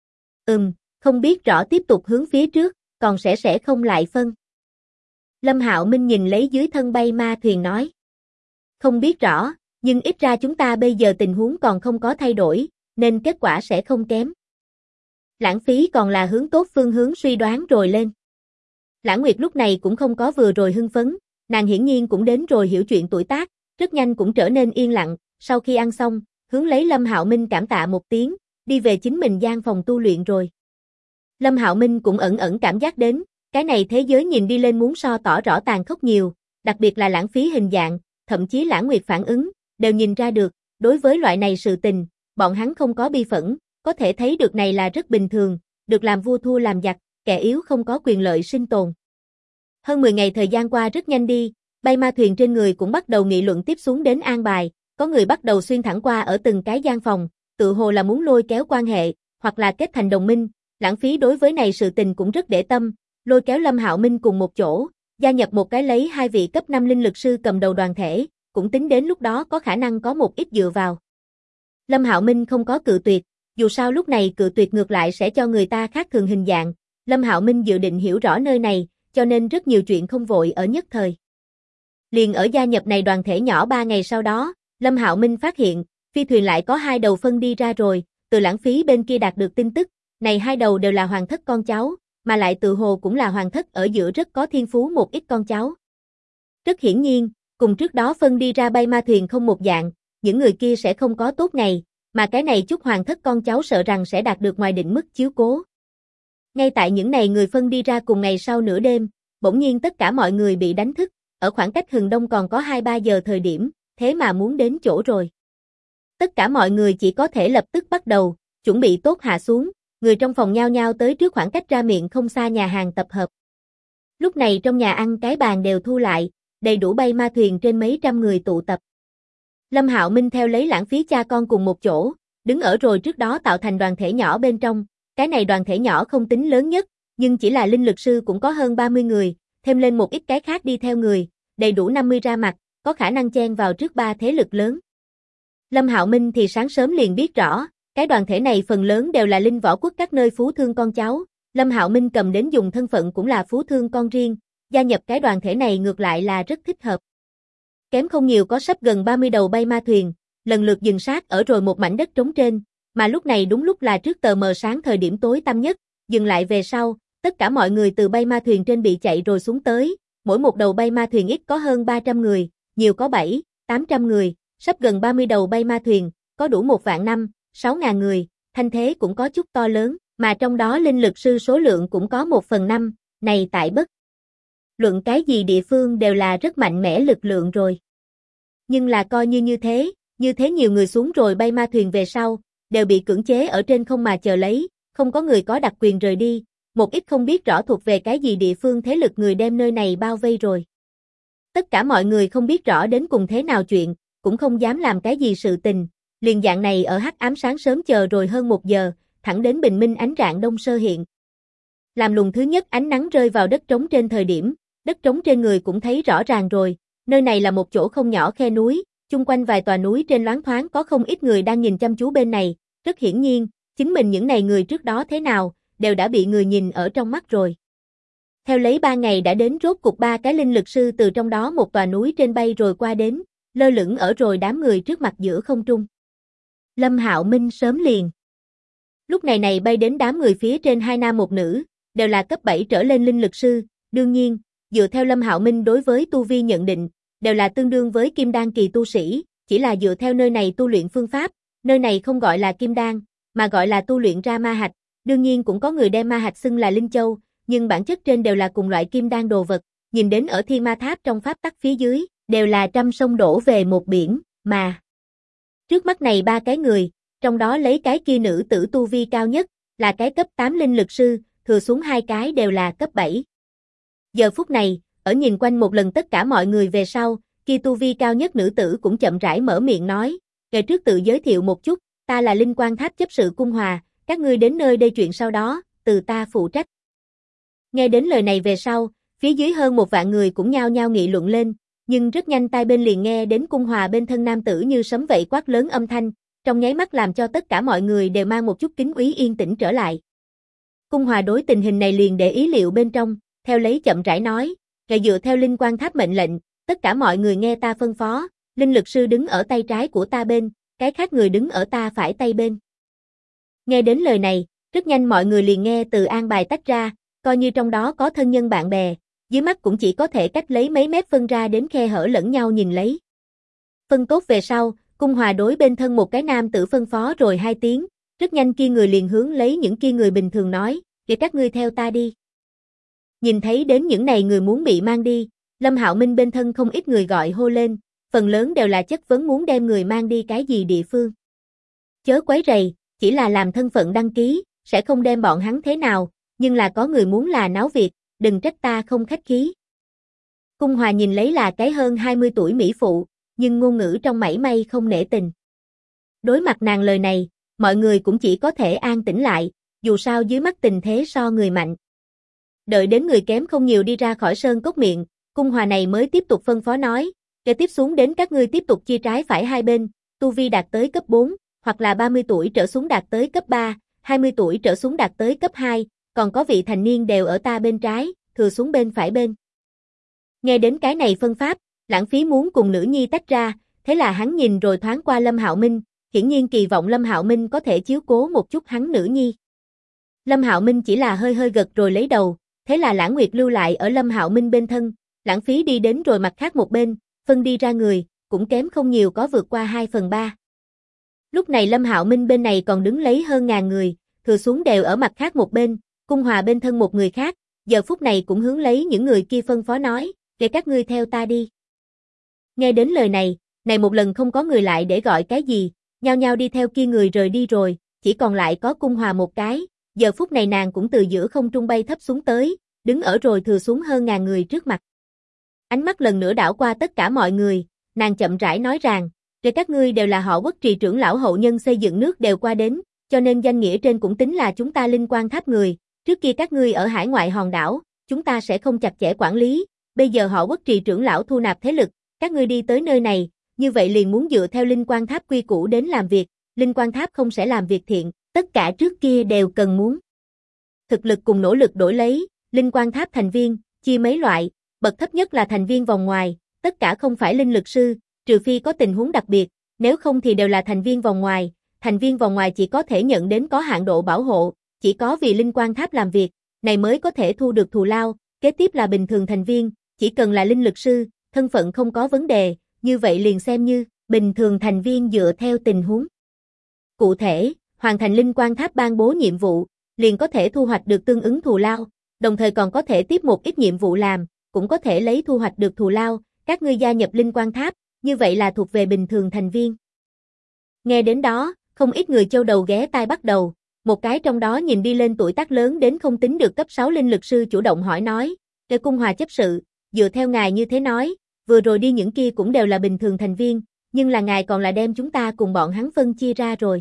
Không biết rõ tiếp tục hướng phía trước, còn sẽ không lại phân. Lâm Hạo Minh nhìn lấy dưới thân bay ma thuyền nói. Không biết rõ, nhưng ít ra chúng ta bây giờ tình huống còn không có thay đổi, nên kết quả sẽ không kém. Lãng Phí còn là hướng tốt phương hướng suy đoán rồi lên. Lãng Nguyệt lúc này cũng không có vừa rồi hưng phấn, nàng hiển nhiên cũng đến rồi hiểu chuyện tuổi tác, rất nhanh cũng trở nên yên lặng, sau khi ăn xong, hướng lấy Lâm Hạo Minh cảm tạ một tiếng, đi về chính mình gian phòng tu luyện rồi. Lâm Hạo Minh cũng ẩn cảm giác đến, cái này thế giới nhìn đi lên muốn so tỏ rõ tàn khốc nhiều, đặc biệt là Lãng Phí hình dạng, thậm chí Lãng Nguyệt phản ứng, đều nhìn ra được, đối với loại này sự tình, bọn hắn không có bi phẫn, có thể thấy được này là rất bình thường, được làm vua thua làm giặc, kẻ yếu không có quyền lợi sinh tồn. Hơn 10 ngày thời gian qua rất nhanh đi, bay ma thuyền trên người cũng bắt đầu nghị luận tiếp xuống đến an bài, có người bắt đầu xuyên thẳng qua ở từng cái gian phòng, tự hồ là muốn lôi kéo quan hệ, hoặc là kết thành đồng minh. Lãng Phí đối với này sự tình cũng rất để tâm, lôi kéo Lâm Hạo Minh cùng một chỗ, gia nhập một cái lấy 2 vị cấp 5 linh lực sư cầm đầu đoàn thể, cũng tính đến lúc đó có khả năng có một ít dựa vào. Lâm Hạo Minh không có cự tuyệt, dù sao lúc này cự tuyệt ngược lại sẽ cho người ta khác thường hình dạng. Lâm Hạo Minh dự định hiểu rõ nơi này, cho nên rất nhiều chuyện không vội ở nhất thời. Liền ở gia nhập này đoàn thể nhỏ 3 ngày sau đó, Lâm Hạo Minh phát hiện, phi thuyền lại có 2 đầu phân đi ra rồi, từ lãng phí bên kia đạt được tin tức, này 2 đầu đều là hoàng thất con cháu, mà lại tự hồ cũng là hoàng thất ở giữa rất có thiên phú một ít con cháu. Rất hiển nhiên, cùng trước đó phân đi ra bay ma thuyền không một dạng, những người kia sẽ không có tốt ngày, mà cái này chút hoàng thất con cháu sợ rằng sẽ đạt được ngoài định mức chiếu cố. Ngay tại những này người phân đi ra cùng ngày sau nửa đêm, bỗng nhiên tất cả mọi người bị đánh thức, ở khoảng cách hừng đông còn có 2-3 giờ thời điểm, thế mà muốn đến chỗ rồi. Tất cả mọi người chỉ có thể lập tức bắt đầu, chuẩn bị tốt hạ xuống, người trong phòng nhao nhao tới trước khoảng cách ra miệng không xa nhà hàng tập hợp. Lúc này trong nhà ăn cái bàn đều thu lại, đầy đủ bay ma thuyền trên mấy trăm người tụ tập. Lâm Hạo Minh theo lấy lãng phí cha con cùng một chỗ, đứng ở rồi trước đó tạo thành đoàn thể nhỏ bên trong, cái này đoàn thể nhỏ không tính lớn nhất, nhưng chỉ là linh lực sư cũng có hơn 30 người, thêm lên một ít cái khác đi theo người, đầy đủ 50 ra mặt, có khả năng chen vào trước 3 thế lực lớn. Lâm Hạo Minh thì sáng sớm liền biết rõ, cái đoàn thể này phần lớn đều là linh võ quốc các nơi phú thương con cháu, Lâm Hạo Minh cầm đến dùng thân phận cũng là phú thương con riêng, gia nhập cái đoàn thể này ngược lại là rất thích hợp. Kém không nhiều có sắp gần 30 đầu bay ma thuyền, lần lượt dừng sát ở rồi một mảnh đất trống trên, mà lúc này đúng lúc là trước tờ mờ sáng thời điểm tối tăm nhất, dừng lại về sau, tất cả mọi người từ bay ma thuyền trên bị chạy rồi xuống tới, mỗi một đầu bay ma thuyền ít có hơn 300 người, nhiều có 700-800 người, sắp gần 30 đầu bay ma thuyền, có đủ 1.500-6.000 người, thanh thế cũng có chút to lớn, mà trong đó linh lực sư số lượng cũng có 1/5, này tại bất luận cái gì địa phương đều là rất mạnh mẽ lực lượng rồi. Nhưng là coi như thế nhiều người xuống rồi bay ma thuyền về sau, đều bị cưỡng chế ở trên không mà chờ lấy, không có người có đặc quyền rời đi, một ít không biết rõ thuộc về cái gì địa phương thế lực người đem nơi này bao vây rồi. Tất cả mọi người không biết rõ đến cùng thế nào chuyện, cũng không dám làm cái gì sự tình, liền dạng này ở hắc ám sáng sớm chờ rồi hơn 1 giờ, thẳng đến bình minh ánh rạng đông sơ hiện. Làm luồng thứ nhất ánh nắng rơi vào đất trống trên thời điểm, đất trống trên người cũng thấy rõ ràng rồi, nơi này là một chỗ không nhỏ khe núi, chung quanh vài tòa núi trên loáng thoáng có không ít người đang nhìn chăm chú bên này, rất hiển nhiên, chính mình những này người trước đó thế nào, đều đã bị người nhìn ở trong mắt rồi. Theo lấy 3 ngày đã đến rốt cục 3 cái linh lực sư từ trong đó một tòa núi trên bay rồi qua đến, lơ lửng ở rồi đám người trước mặt giữa không trung. Lâm Hạo Minh sớm liền. Lúc này bay đến đám người phía trên 2 nam 1 nữ, đều là cấp 7 trở lên linh lực sư, đương nhiên, dựa theo Lâm Hạo Minh đối với tu vi nhận định, đều là tương đương với kim đan kỳ tu sĩ, chỉ là dựa theo nơi này tu luyện phương pháp, nơi này không gọi là kim đan, mà gọi là tu luyện ra ma hạch, đương nhiên cũng có người đem ma hạch xưng là linh châu, nhưng bản chất trên đều là cùng loại kim đan đồ vật, nhìn đến ở Thiên Ma Tháp trong pháp tắc phía dưới, đều là trăm sông đổ về một biển, mà trước mắt này 3 cái người, trong đó lấy cái kia nữ tử tu vi cao nhất, là cái cấp 8 linh lực sư, thừa xuống 2 cái đều là cấp 7. Giờ phút này, ở nhìn quanh một lần tất cả mọi người về sau, kia tu vi cao nhất nữ tử cũng chậm rãi mở miệng nói, ngày trước tự giới thiệu một chút, ta là Linh Quan Tháp chấp sự Cung Hòa, các ngươi đến nơi đây chuyện sau đó, từ ta phụ trách. Nghe đến lời này về sau, phía dưới hơn 1 vạn người cũng nhao nhao nghị luận lên, nhưng rất nhanh tai bên liền nghe đến Cung Hòa bên thân nam tử như sấm vậy quát lớn âm thanh, trong nháy mắt làm cho tất cả mọi người đều mang một chút kính úy yên tĩnh trở lại. Cung Hòa đối tình hình này liền để ý liệu bên trong, theo lấy chậm rãi nói, ngày dựa theo Linh Quan Tháp mệnh lệnh, tất cả mọi người nghe ta phân phó, linh lực sư đứng ở tay trái của ta bên, cái khác người đứng ở ta phải tay bên. Nghe đến lời này, rất nhanh mọi người liền nghe từ an bài tách ra, coi như trong đó có thân nhân bạn bè, dưới mắt cũng chỉ có thể cách lấy mấy mét phân ra đến khe hở lẫn nhau nhìn lấy. Phân tốt về sau, Cung Hòa đối bên thân một cái nam tử phân phó rồi 2 tiếng, rất nhanh kia người liền hướng lấy những kia người bình thường nói, để các ngươi theo ta đi. Nhìn thấy đến những này người muốn bị mang đi, Lâm Hạo Minh bên thân không ít người gọi hô lên, phần lớn đều là chất vấn muốn đem người mang đi cái gì địa phương. Chớ quấy rầy, chỉ là làm thân phận đăng ký, sẽ không đem bọn hắn thế nào, nhưng là có người muốn là náo việc, đừng trách ta không khách khí. Cung Hòa nhìn lấy là cái hơn 20 tuổi mỹ phụ, nhưng ngôn ngữ trong mảy may không nể tình. Đối mặt nàng lời này, mọi người cũng chỉ có thể an tĩnh lại, dù sao dưới mắt tình thế so người mạnh. Đợi đến người kém không nhiều đi ra khỏi sơn cốc miệng, Cung Hòa này mới tiếp tục phân phó nói, Kế tiếp xuống đến các ngươi tiếp tục chia trái phải hai bên, tu vi đạt tới cấp 4, hoặc là 30 tuổi trở xuống đạt tới cấp 3, 20 tuổi trở xuống đạt tới cấp 2, còn có vị thành niên đều ở ta bên trái, thừa xuống bên phải bên. Nghe đến cái này phân pháp, Lãng Phí muốn cùng nữ nhi tách ra, thế là hắn nhìn rồi thoáng qua Lâm Hạo Minh, hiển nhiên kỳ vọng Lâm Hạo Minh có thể chiếu cố một chút hắn nữ nhi. Lâm Hạo Minh chỉ là hơi hơi gật rồi lấy đầu, thế là Lãng Nguyệt lưu lại ở Lâm Hạo Minh bên thân, Lãng Phí đi đến rồi mặt khác một bên, phân đi ra người, cũng kém không nhiều có vượt qua 2/3. Lúc này Lâm Hạo Minh bên này còn đứng lấy hơn ngàn người, thừa xuống đều ở mặt khác một bên, Cung Hòa bên thân một người khác, giờ phút này cũng hướng lấy những người kia phân phó nói, để các ngươi theo ta đi. Nghe đến lời này một lần không có người lại để gọi cái gì, nhao nhao đi theo kia người rời đi rồi, chỉ còn lại có Cung Hòa một cái, giờ phút này nàng cũng từ giữa không trung bay thấp xuống tới, đứng ở rồi thừa xuống hơn ngàn người trước mặt. Ánh mắt lần nữa đảo qua tất cả mọi người, nàng chậm rãi nói rằng, để các ngươi đều là họ Quốc Trì trưởng lão hậu nhân xây dựng nước đều qua đến, cho nên danh nghĩa trên cũng tính là chúng ta Linh Quan Tháp người, trước kia các ngươi ở hải ngoại hòn đảo, chúng ta sẽ không chặt chẽ quản lý, bây giờ họ Quốc Trì trưởng lão thu nạp thế lực, các ngươi đi tới nơi này, như vậy liền muốn dựa theo Linh Quan Tháp quy củ đến làm việc, Linh Quan Tháp không sẽ làm việc thiện, tất cả trước kia đều cần muốn thực lực cùng nỗ lực đổi lấy, Linh Quan Tháp thành viên, chia mấy loại, bậc thấp nhất là thành viên vòng ngoài, tất cả không phải linh lực sư, trừ phi có tình huống đặc biệt, nếu không thì đều là thành viên vòng ngoài, thành viên vòng ngoài chỉ có thể nhận đến có hạn độ bảo hộ, chỉ có vì Linh Quan Tháp làm việc, này mới có thể thu được thù lao, kế tiếp là bình thường thành viên, chỉ cần là linh lực sư, thân phận không có vấn đề, như vậy liền xem như bình thường thành viên dựa theo tình huống. Cụ thể, hoàn thành Linh Quan Tháp ban bố nhiệm vụ, liền có thể thu hoạch được tương ứng thù lao, đồng thời còn có thể tiếp một ít nhiệm vụ làm, cũng có thể lấy thu hoạch được thù lao, các ngươi gia nhập Linh Quan Tháp, như vậy là thuộc về bình thường thành viên. Nghe đến đó, không ít người châu đầu ghé tai bắt đầu, một cái trong đó nhìn đi lên tuổi tác lớn đến không tính được cấp 6 linh lực sư chủ động hỏi nói, để Cung Hòa chấp sự, dựa theo ngài như thế nói, vừa rồi đi những kia cũng đều là bình thường thành viên, nhưng là ngài còn là đem chúng ta cùng bọn hắn phân chia ra rồi.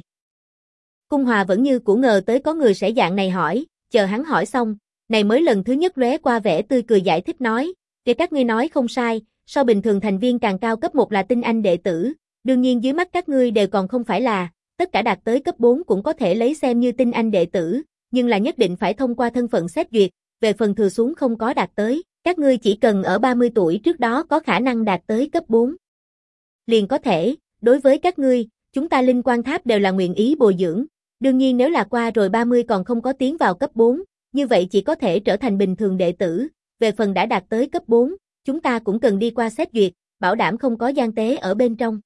Cung Hòa vẫn như cũ ngờ tới có người sẽ dạng này hỏi, chờ hắn hỏi xong, này mới lần thứ nhất lóe qua vẻ tươi cười giải thích nói, để các ngươi nói không sai, so bình thường thành viên càng cao cấp 1 là tinh anh đệ tử, đương nhiên dưới mắt các ngươi đều còn không phải là, tất cả đạt tới cấp 4 cũng có thể lấy xem như tinh anh đệ tử, nhưng là nhất định phải thông qua thân phận xét duyệt, về phần thừa xuống không có đạt tới, các ngươi chỉ cần ở 30 tuổi trước đó có khả năng đạt tới cấp 4. Liền có thể, đối với các ngươi, chúng ta Linh Quan Tháp đều là nguyện ý bồi dưỡng, đương nhiên nếu là qua rồi 30 còn không có tiến vào cấp 4, như vậy chỉ có thể trở thành bình thường đệ tử, về phần đã đạt tới cấp 4, chúng ta cũng cần đi qua xét duyệt, bảo đảm không có gian tế ở bên trong.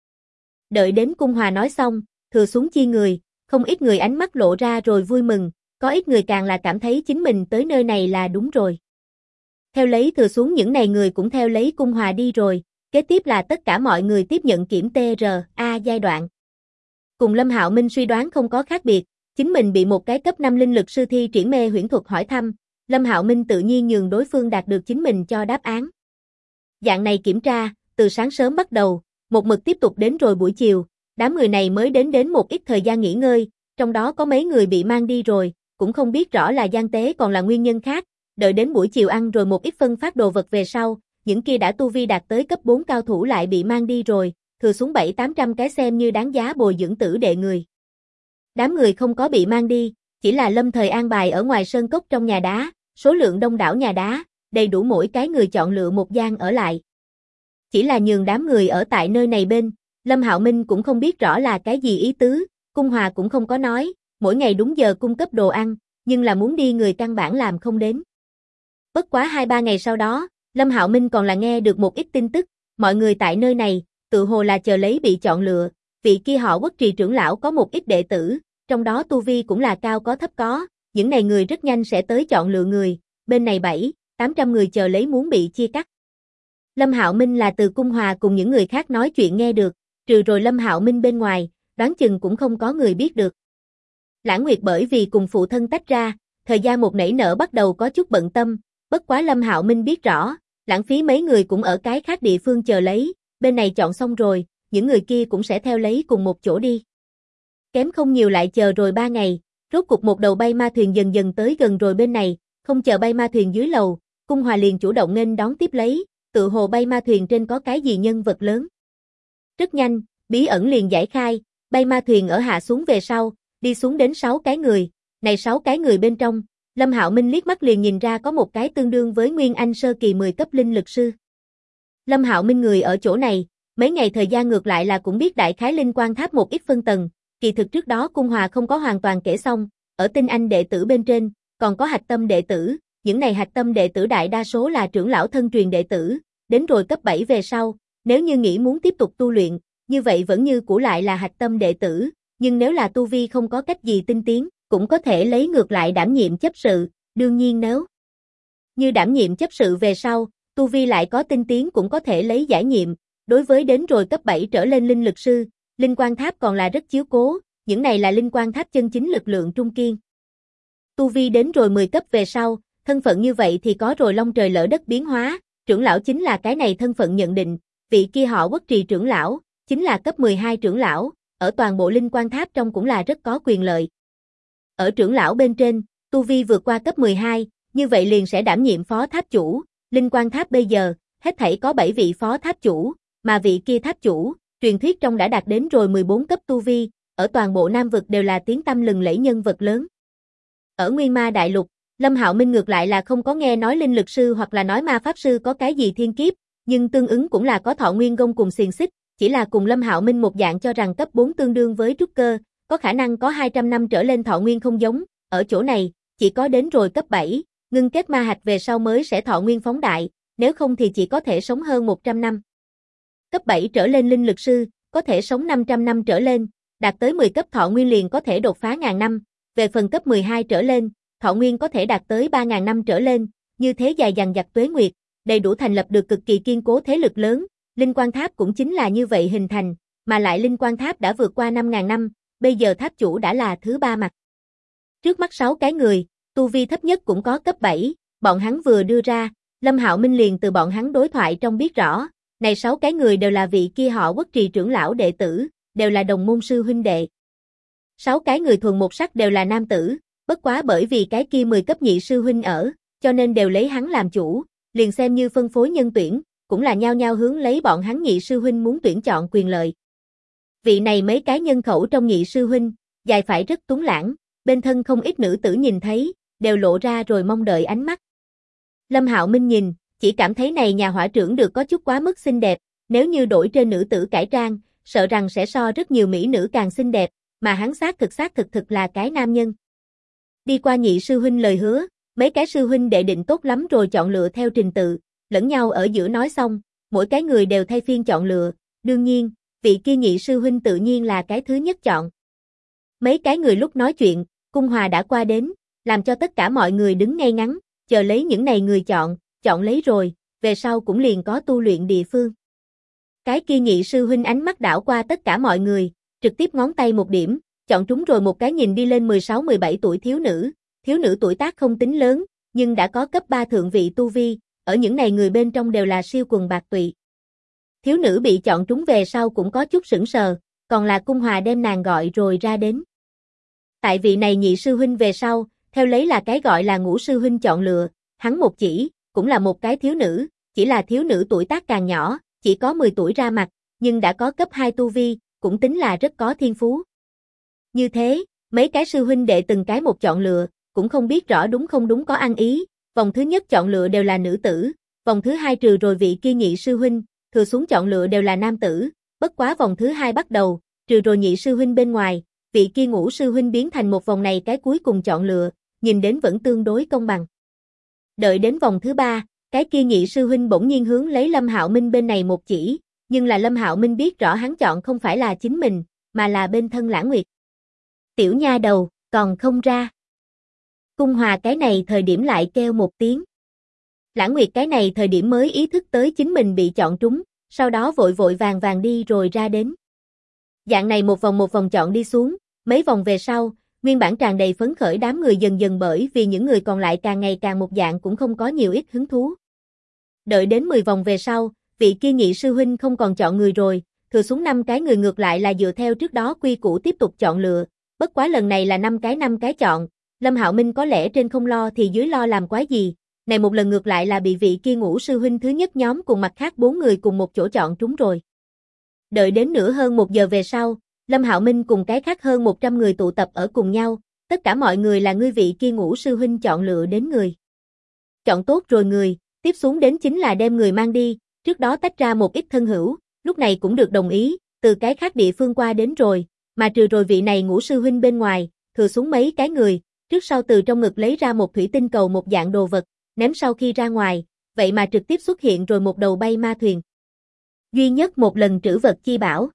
Đợi đến Cung Hòa nói xong, thừa xuống chia người, không ít người ánh mắt lộ ra rồi vui mừng, có ít người càng là cảm thấy chính mình tới nơi này là đúng rồi. Theo lấy thừa xuống những này người cũng theo lấy Cung Hòa đi rồi, kế tiếp là tất cả mọi người tiếp nhận kiểm TRA giai đoạn. Cùng Lâm Hạo Minh suy đoán không có khác biệt, chính mình bị một cái cấp 5 linh lực sư thi triển mê huyễn thuật hỏi thăm, Lâm Hạo Minh tự nhiên nhường đối phương đạt được chính mình cho đáp án. Dạng này kiểm tra, từ sáng sớm bắt đầu, một mực tiếp tục đến rồi buổi chiều, đám người này mới đến một ít thời gian nghỉ ngơi, trong đó có mấy người bị mang đi rồi, cũng không biết rõ là gian tế còn là nguyên nhân khác, đợi đến buổi chiều ăn rồi một ít phân phát đồ vật về sau, những kia đã tu vi đạt tới cấp 4 cao thủ lại bị mang đi rồi, thừa xuống 700-800 cái xem như đáng giá bồi dưỡng tử đệ người. Đám người không có bị mang đi, chỉ là lâm thời an bài ở ngoài sơn cốc trong nhà đá, số lượng đông đảo nhà đá, đầy đủ mỗi cái người chọn lựa một gian ở lại. Chỉ là nhường đám người ở tại nơi này bên, Lâm Hạo Minh cũng không biết rõ là cái gì ý tứ, Cung Hòa cũng không có nói, mỗi ngày đúng giờ cung cấp đồ ăn, nhưng là muốn đi người căn bản làm không đến. Bất quá 2-3 ngày sau đó, Lâm Hạo Minh còn là nghe được một ít tin tức, mọi người tại nơi này, tự hồ là chờ lấy bị chọn lựa, vị kia họ Quốc Trì trưởng lão có một ít đệ tử, trong đó tu vi cũng là cao có thấp có, những này người rất nhanh sẽ tới chọn lựa người, bên này 700-800 người chờ lấy muốn bị chia cắt. Lâm Hạo Minh là từ Cung Hòa cùng những người khác nói chuyện nghe được, trừ rồi Lâm Hạo Minh bên ngoài, đoán chừng cũng không có người biết được. Lãng Nguyệt bởi vì cùng phụ thân tách ra, thời gian một nảy nở bắt đầu có chút bận tâm, bất quá Lâm Hạo Minh biết rõ, Lãng Phí mấy người cũng ở cái khác địa phương chờ lấy, bên này chọn xong rồi, những người kia cũng sẽ theo lấy cùng một chỗ đi. Kém không nhiều lại chờ rồi 3 ngày, rốt cục một đầu bay ma thuyền dần dần tới gần rồi bên này, không chờ bay ma thuyền dưới lầu, Cung Hòa liền chủ động nghênh đón tiếp lấy, tự hồ bay ma thuyền trên có cái gì nhân vật lớn. Rất nhanh, bí ẩn liền giải khai, bay ma thuyền ở hạ xuống về sau, đi xuống đến 6 cái người, này 6 cái người bên trong, Lâm Hạo Minh liếc mắt liền nhìn ra có một cái tương đương với Nguyên Anh sơ kỳ 10 cấp linh lực sư. Lâm Hạo Minh người ở chỗ này, mấy ngày thời gian ngược lại là cũng biết đại khái linh quan tháp một ít phân tầng, kỳ thực trước đó Cung Hòa không có hoàn toàn kể xong, ở tinh anh đệ tử bên trên, còn có hạch tâm đệ tử, những này hạch tâm đệ tử đại đa số là trưởng lão thân truyền đệ tử, đến rồi cấp 7 về sau, nếu như nghĩ muốn tiếp tục tu luyện, như vậy vẫn như cũ lại là hạch tâm đệ tử, nhưng nếu là tu vi không có cách gì tinh tiến, cũng có thể lấy ngược lại đảm nhiệm chấp sự, đương nhiên nếu như đảm nhiệm chấp sự về sau, tu vi lại có tinh tiến cũng có thể lấy giải nhiệm, đối với đến rồi cấp 7 trở lên linh lực sư, linh quan tháp còn là rất chiếu cố, những này là linh quan tháp chân chính lực lượng trung kiên. Tu vi đến rồi 10 cấp về sau, thân phận như vậy thì có rồi long trời lỡ đất biến hóa, trưởng lão chính là cái này thân phận nhận định, vị kia họ Quốc Trì trưởng lão, chính là cấp 12 trưởng lão, ở toàn bộ linh quan tháp trong cũng là rất có quyền lợi. Ở trưởng lão bên trên, tu vi vượt qua cấp 12, như vậy liền sẽ đảm nhiệm phó tháp chủ, linh quan tháp bây giờ, hết thảy có 7 vị phó tháp chủ, mà vị kia tháp chủ, truyền thuyết trong đã đạt đến rồi 14 cấp tu vi, ở toàn bộ Nam vực đều là tiếng tăm lừng lẫy nhân vật lớn. Ở Nguyên Ma Đại Lục, Lâm Hạo Minh ngược lại là không có nghe nói linh lực sư hoặc là nói ma pháp sư có cái gì thiên kiếp, nhưng tương ứng cũng là có thọ nguyên gông cùng xiềng xích, chỉ là cùng Lâm Hạo Minh một dạng cho rằng cấp 4 tương đương với trúc cơ, có khả năng có 200 năm trở lên thọ nguyên không giống, ở chỗ này, chỉ có đến rồi cấp 7, ngưng kết ma hạch về sau mới sẽ thọ nguyên phóng đại, nếu không thì chỉ có thể sống hơn 100 năm. Cấp 7 trở lên linh lực sư, có thể sống 500 năm trở lên, đạt tới 10 cấp thọ nguyên liền có thể đột phá ngàn năm, về phần cấp 12 trở lên, thọ nguyên có thể đạt tới 3.000 năm trở lên, như thế dài dằng dặc tuế nguyệt, đầy đủ thành lập được cực kỳ kiên cố thế lực lớn, linh quan tháp cũng chính là như vậy hình thành, mà lại linh quan tháp đã vượt qua 5.000 năm, bây giờ tháp chủ đã là thứ 3 mặt. Trước mắt 6 cái người, tu vi thấp nhất cũng có cấp 7, bọn hắn vừa đưa ra, Lâm Hạo Minh liền từ bọn hắn đối thoại trong biết rõ, này 6 cái người đều là vị kia họ Quốc Trì trưởng lão đệ tử, đều là đồng môn sư huynh đệ. 6 cái người thuần một sắc đều là nam tử, bất quá bởi vì cái kia 10 cấp nhị sư huynh ở, cho nên đều lấy hắn làm chủ, liền xem như phân phối nhân tuyển, cũng là nhao nhao hướng lấy bọn hắn nhị sư huynh muốn tuyển chọn quyền lợi. Vị này mấy cái nhân khẩu trong nhị sư huynh, dài phải rất tuấn lãng, bên thân không ít nữ tử nhìn thấy, đều lộ ra rồi mong đợi ánh mắt. Lâm Hạo Minh nhìn, chỉ cảm thấy này nhà hỏa trưởng được có chút quá mức xinh đẹp, nếu như đổi trên nữ tử cải trang, sợ rằng sẽ so rất nhiều mỹ nữ càng xinh đẹp, mà hắn xác thực là cái nam nhân. Đi qua nhị sư huynh lời hứa, mấy cái sư huynh đệ định tốt lắm rồi chọn lựa theo trình tự, lẫn nhau ở giữa nói xong, mỗi cái người đều thay phiên chọn lựa, đương nhiên, vị kia nhị sư huynh tự nhiên là cái thứ nhất chọn. Mấy cái người lúc nói chuyện, Cung Hòa đã qua đến, làm cho tất cả mọi người đứng ngay ngắn, chờ lấy những này người chọn lấy rồi, về sau cũng liền có tu luyện địa phương. Cái kia nhị sư huynh ánh mắt đảo qua tất cả mọi người, trực tiếp ngón tay một điểm, chọn trúng rồi một cái nhìn đi lên 16-17 tuổi thiếu nữ tuổi tác không tính lớn, nhưng đã có cấp 3 thượng vị tu vi, ở những này người bên trong đều là siêu quần bạc tụy. Thiếu nữ bị chọn trúng về sau cũng có chút sững sờ, còn là Cung Hòa đem nàng gọi rồi ra đến. Tại vị này nhị sư huynh về sau, theo lấy là cái gọi là ngũ sư huynh chọn lựa, hắn một chỉ, cũng là một cái thiếu nữ, chỉ là thiếu nữ tuổi tác càng nhỏ, chỉ có 10 tuổi ra mặt, nhưng đã có cấp 2 tu vi, cũng tính là rất có thiên phú. Như thế, mấy cái sư huynh đệ từng cái một chọn lựa, cũng không biết rõ đúng không đúng có ăn ý, vòng thứ nhất chọn lựa đều là nữ tử, vòng thứ hai trừ rồi vị kia nhị sư huynh, thừa xuống chọn lựa đều là nam tử, bất quá vòng thứ hai bắt đầu, trừ rồi nhị sư huynh bên ngoài, vị kia ngũ sư huynh biến thành một vòng này cái cuối cùng chọn lựa, nhìn đến vẫn tương đối công bằng. Đợi đến vòng thứ ba, cái kia nhị sư huynh bỗng nhiên hướng lấy Lâm Hạo Minh bên này một chỉ, nhưng là Lâm Hạo Minh biết rõ hắn chọn không phải là chính mình, mà là bên thân Lãng Nguyệt. Tiểu nha đầu, còn không ra. Cung Hòa cái này thời điểm lại kêu một tiếng. Lãng Nguyệt cái này thời điểm mới ý thức tới chính mình bị chọn trúng, sau đó vội vội vàng đi rồi ra đến. Dạng này một vòng chọn đi xuống, mấy vòng về sau, nguyên bản tràn đầy phấn khởi đám người dần dần bởi vì những người còn lại càng ngày càng một dạng cũng không có nhiều ít hứng thú. Đợi đến 10 vòng về sau, vị kia nhị sư huynh không còn chọn người rồi, thừa xuống 5 cái người ngược lại là dựa theo trước đó quy củ tiếp tục chọn lựa, bất quá lần này là 5 cái chọn, Lâm Hạo Minh có lẽ trên không lo thì dưới lo làm quái gì, Này một lần ngược lại là bị vị kia Ngũ sư huynh thứ nhất nhóm cùng mặt khác 4 người cùng một chỗ chọn trúng rồi. Đợi đến nửa hơn 1 giờ về sau, Lâm Hạo Minh cùng cái khác hơn 100 người tụ tập ở cùng nhau, tất cả mọi người là ngươi vị kia Ngũ sư huynh chọn lựa đến người. Chọn tốt rồi người, tiếp xuống đến chính là đem người mang đi, trước đó tách ra một ít thân hữu, lúc này cũng được đồng ý, từ cái khác địa phương qua đến rồi, mà trừ rồi vị này Ngũ sư huynh bên ngoài, thừa xuống mấy cái người, trước sau từ trong ngực lấy ra một thủy tinh cầu một dạng đồ vật, ném sau khi ra ngoài, vậy mà trực tiếp xuất hiện rồi một đầu bay ma thuyền. Duy nhất một lần trữ vật chi bảo.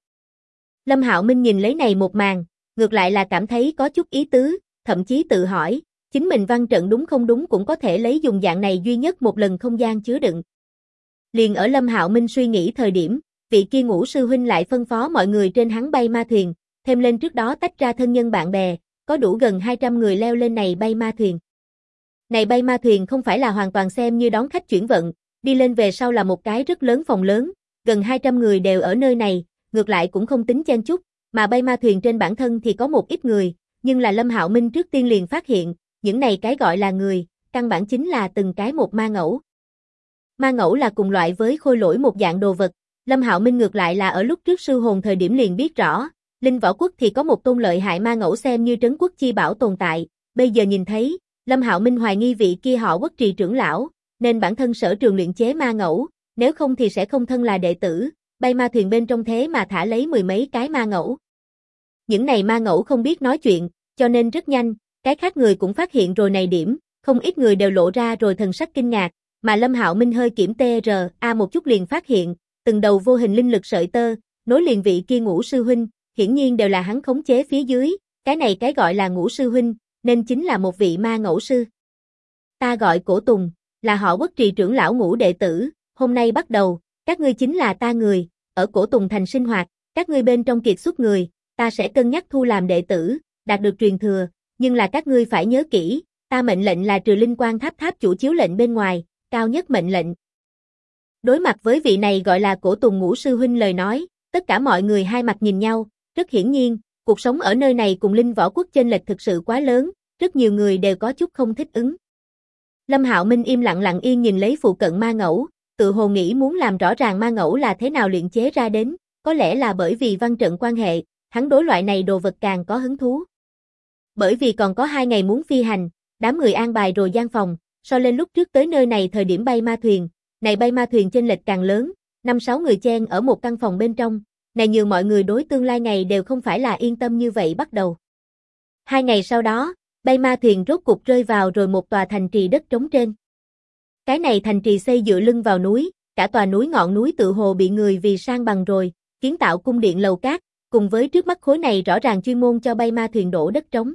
Lâm Hạo Minh nhìn lấy này một màn, ngược lại là cảm thấy có chút ý tứ, thậm chí tự hỏi, chính mình văn trận đúng không đúng cũng có thể lấy dùng dạng này duy nhất một lần không gian chứa đựng. Liền ở Lâm Hạo Minh suy nghĩ thời điểm, vị kia Ngũ sư huynh lại phân phó mọi người trên hắn bay ma thuyền, thêm lên trước đó tách ra thân nhân bạn bè, có đủ gần 200 người leo lên này bay ma thuyền. Này bay ma thuyền không phải là hoàn toàn xem như đón khách chuyển vận, đi lên về sau là một cái rất lớn phòng lớn, gần 200 người đều ở nơi này, ngược lại cũng không tính chen chúc, mà bay ma thuyền trên bản thân thì có một ít người, nhưng là Lâm Hạo Minh trước tiên liền phát hiện, những này cái gọi là người, căn bản chính là từng cái một ma ngẫu. Ma ngẫu là cùng loại với khôi lỗi một dạng đồ vật, Lâm Hạo Minh ngược lại là ở lúc trước sư hồn thời điểm liền biết rõ, Linh Võ Quốc thì có một tôn lợi hại ma ngẫu xem như trấn quốc chi bảo tồn tại, bây giờ nhìn thấy, Lâm Hạo Minh hoài nghi vị kia họ Quốc trì trưởng lão, nên bản thân sở trường luyện chế ma ngẫu, nếu không thì sẽ không thân là đệ tử, bay ma thuyền bên trong thế mà thả lấy 10 mấy cái ma ngẫu. Những này ma ngẫu không biết nói chuyện, cho nên rất nhanh, cái khác người cũng phát hiện rồi này điểm, không ít người đều lộ ra rồi thần sắc kinh ngạc, mà Lâm Hạo Minh hơi kiểm TRA một chút liền phát hiện, từng đầu vô hình linh lực sợi tơ, nối liền vị kia Ngũ sư huynh, hiển nhiên đều là hắn khống chế phía dưới, cái này cái gọi là Ngũ sư huynh, nên chính là một vị ma ngẫu sư. Ta gọi Cổ Tùng, là họ Quốc trì trưởng lão Ngũ đệ tử, hôm nay bắt đầu, các ngươi chính là ta người, ở Cổ Tùng thành sinh hoạt, các ngươi bên trong kiệt xuất người, ta sẽ cân nhắc thu làm đệ tử, đạt được truyền thừa, nhưng là các ngươi phải nhớ kỹ, ta mệnh lệnh là trừ Linh Quang Tháp Tháp chủ chiếu lệnh bên ngoài, cao nhất mệnh lệnh. Đối mặt với vị này gọi là Cổ Tùng Ngũ sư huynh lời nói, tất cả mọi người hai mặt nhìn nhau, rất hiển nhiên, cuộc sống ở nơi này cùng Linh Võ Quốc chênh lệch thực sự quá lớn, rất nhiều người đều có chút không thích ứng. Lâm Hạo Minh im lặng lặng yên nhìn lấy phụ cận ma ngẫu, tự hồ nghĩ muốn làm rõ ràng ma ngẫu là thế nào luyện chế ra đến, có lẽ là bởi vì văn trận quan hệ, hắn đối loại này đồ vật càng có hứng thú. Bởi vì còn có 2 ngày muốn phi hành, đám người an bài rồi gian phòng, so lên lúc trước tới nơi này thời điểm bay ma thuyền, này bay ma thuyền chênh lệch càng lớn, 5-6 người chen ở một căn phòng bên trong, này nhiều mọi người đối tương lai ngày đều không phải là yên tâm như vậy bắt đầu. 2 ngày sau đó, bay ma thuyền rốt cục rơi vào rồi một tòa thành trì đất trống trên. Cái này thành trì xây dựa lưng vào núi, cả tòa núi ngọn núi tự hồ bị người vì san bằng rồi, kiến tạo cung điện lầu cát, cùng với trước mắt khối này rõ ràng chuyên môn cho bay ma thuyền đổ đất trống.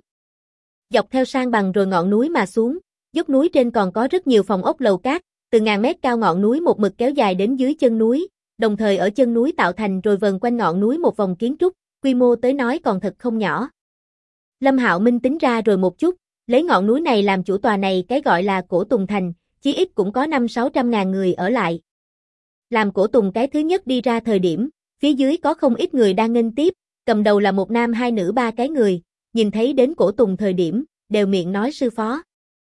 Dọc theo san bằng rồi ngọn núi mà xuống, dốc núi trên còn có rất nhiều phòng ốc lầu cát, từ ngàn mét cao ngọn núi một mực kéo dài đến dưới chân núi, đồng thời ở chân núi tạo thành rồi vần quanh ngọn núi một vòng kiến trúc, quy mô tới nói còn thật không nhỏ. Lâm Hạo Minh tính ra rồi một chút, lấy ngọn núi này làm chủ tòa này cái gọi là Cổ Tùng Thành, chí ít cũng có 500-600 ngàn người ở lại. Làm Cổ Tùng cái thứ nhất đi ra thời điểm, phía dưới có không ít người đang nghênh tiếp, cầm đầu là một nam hai nữ 3 cái người, nhìn thấy đến Cổ Tùng thời điểm, đều miệng nói sư phó.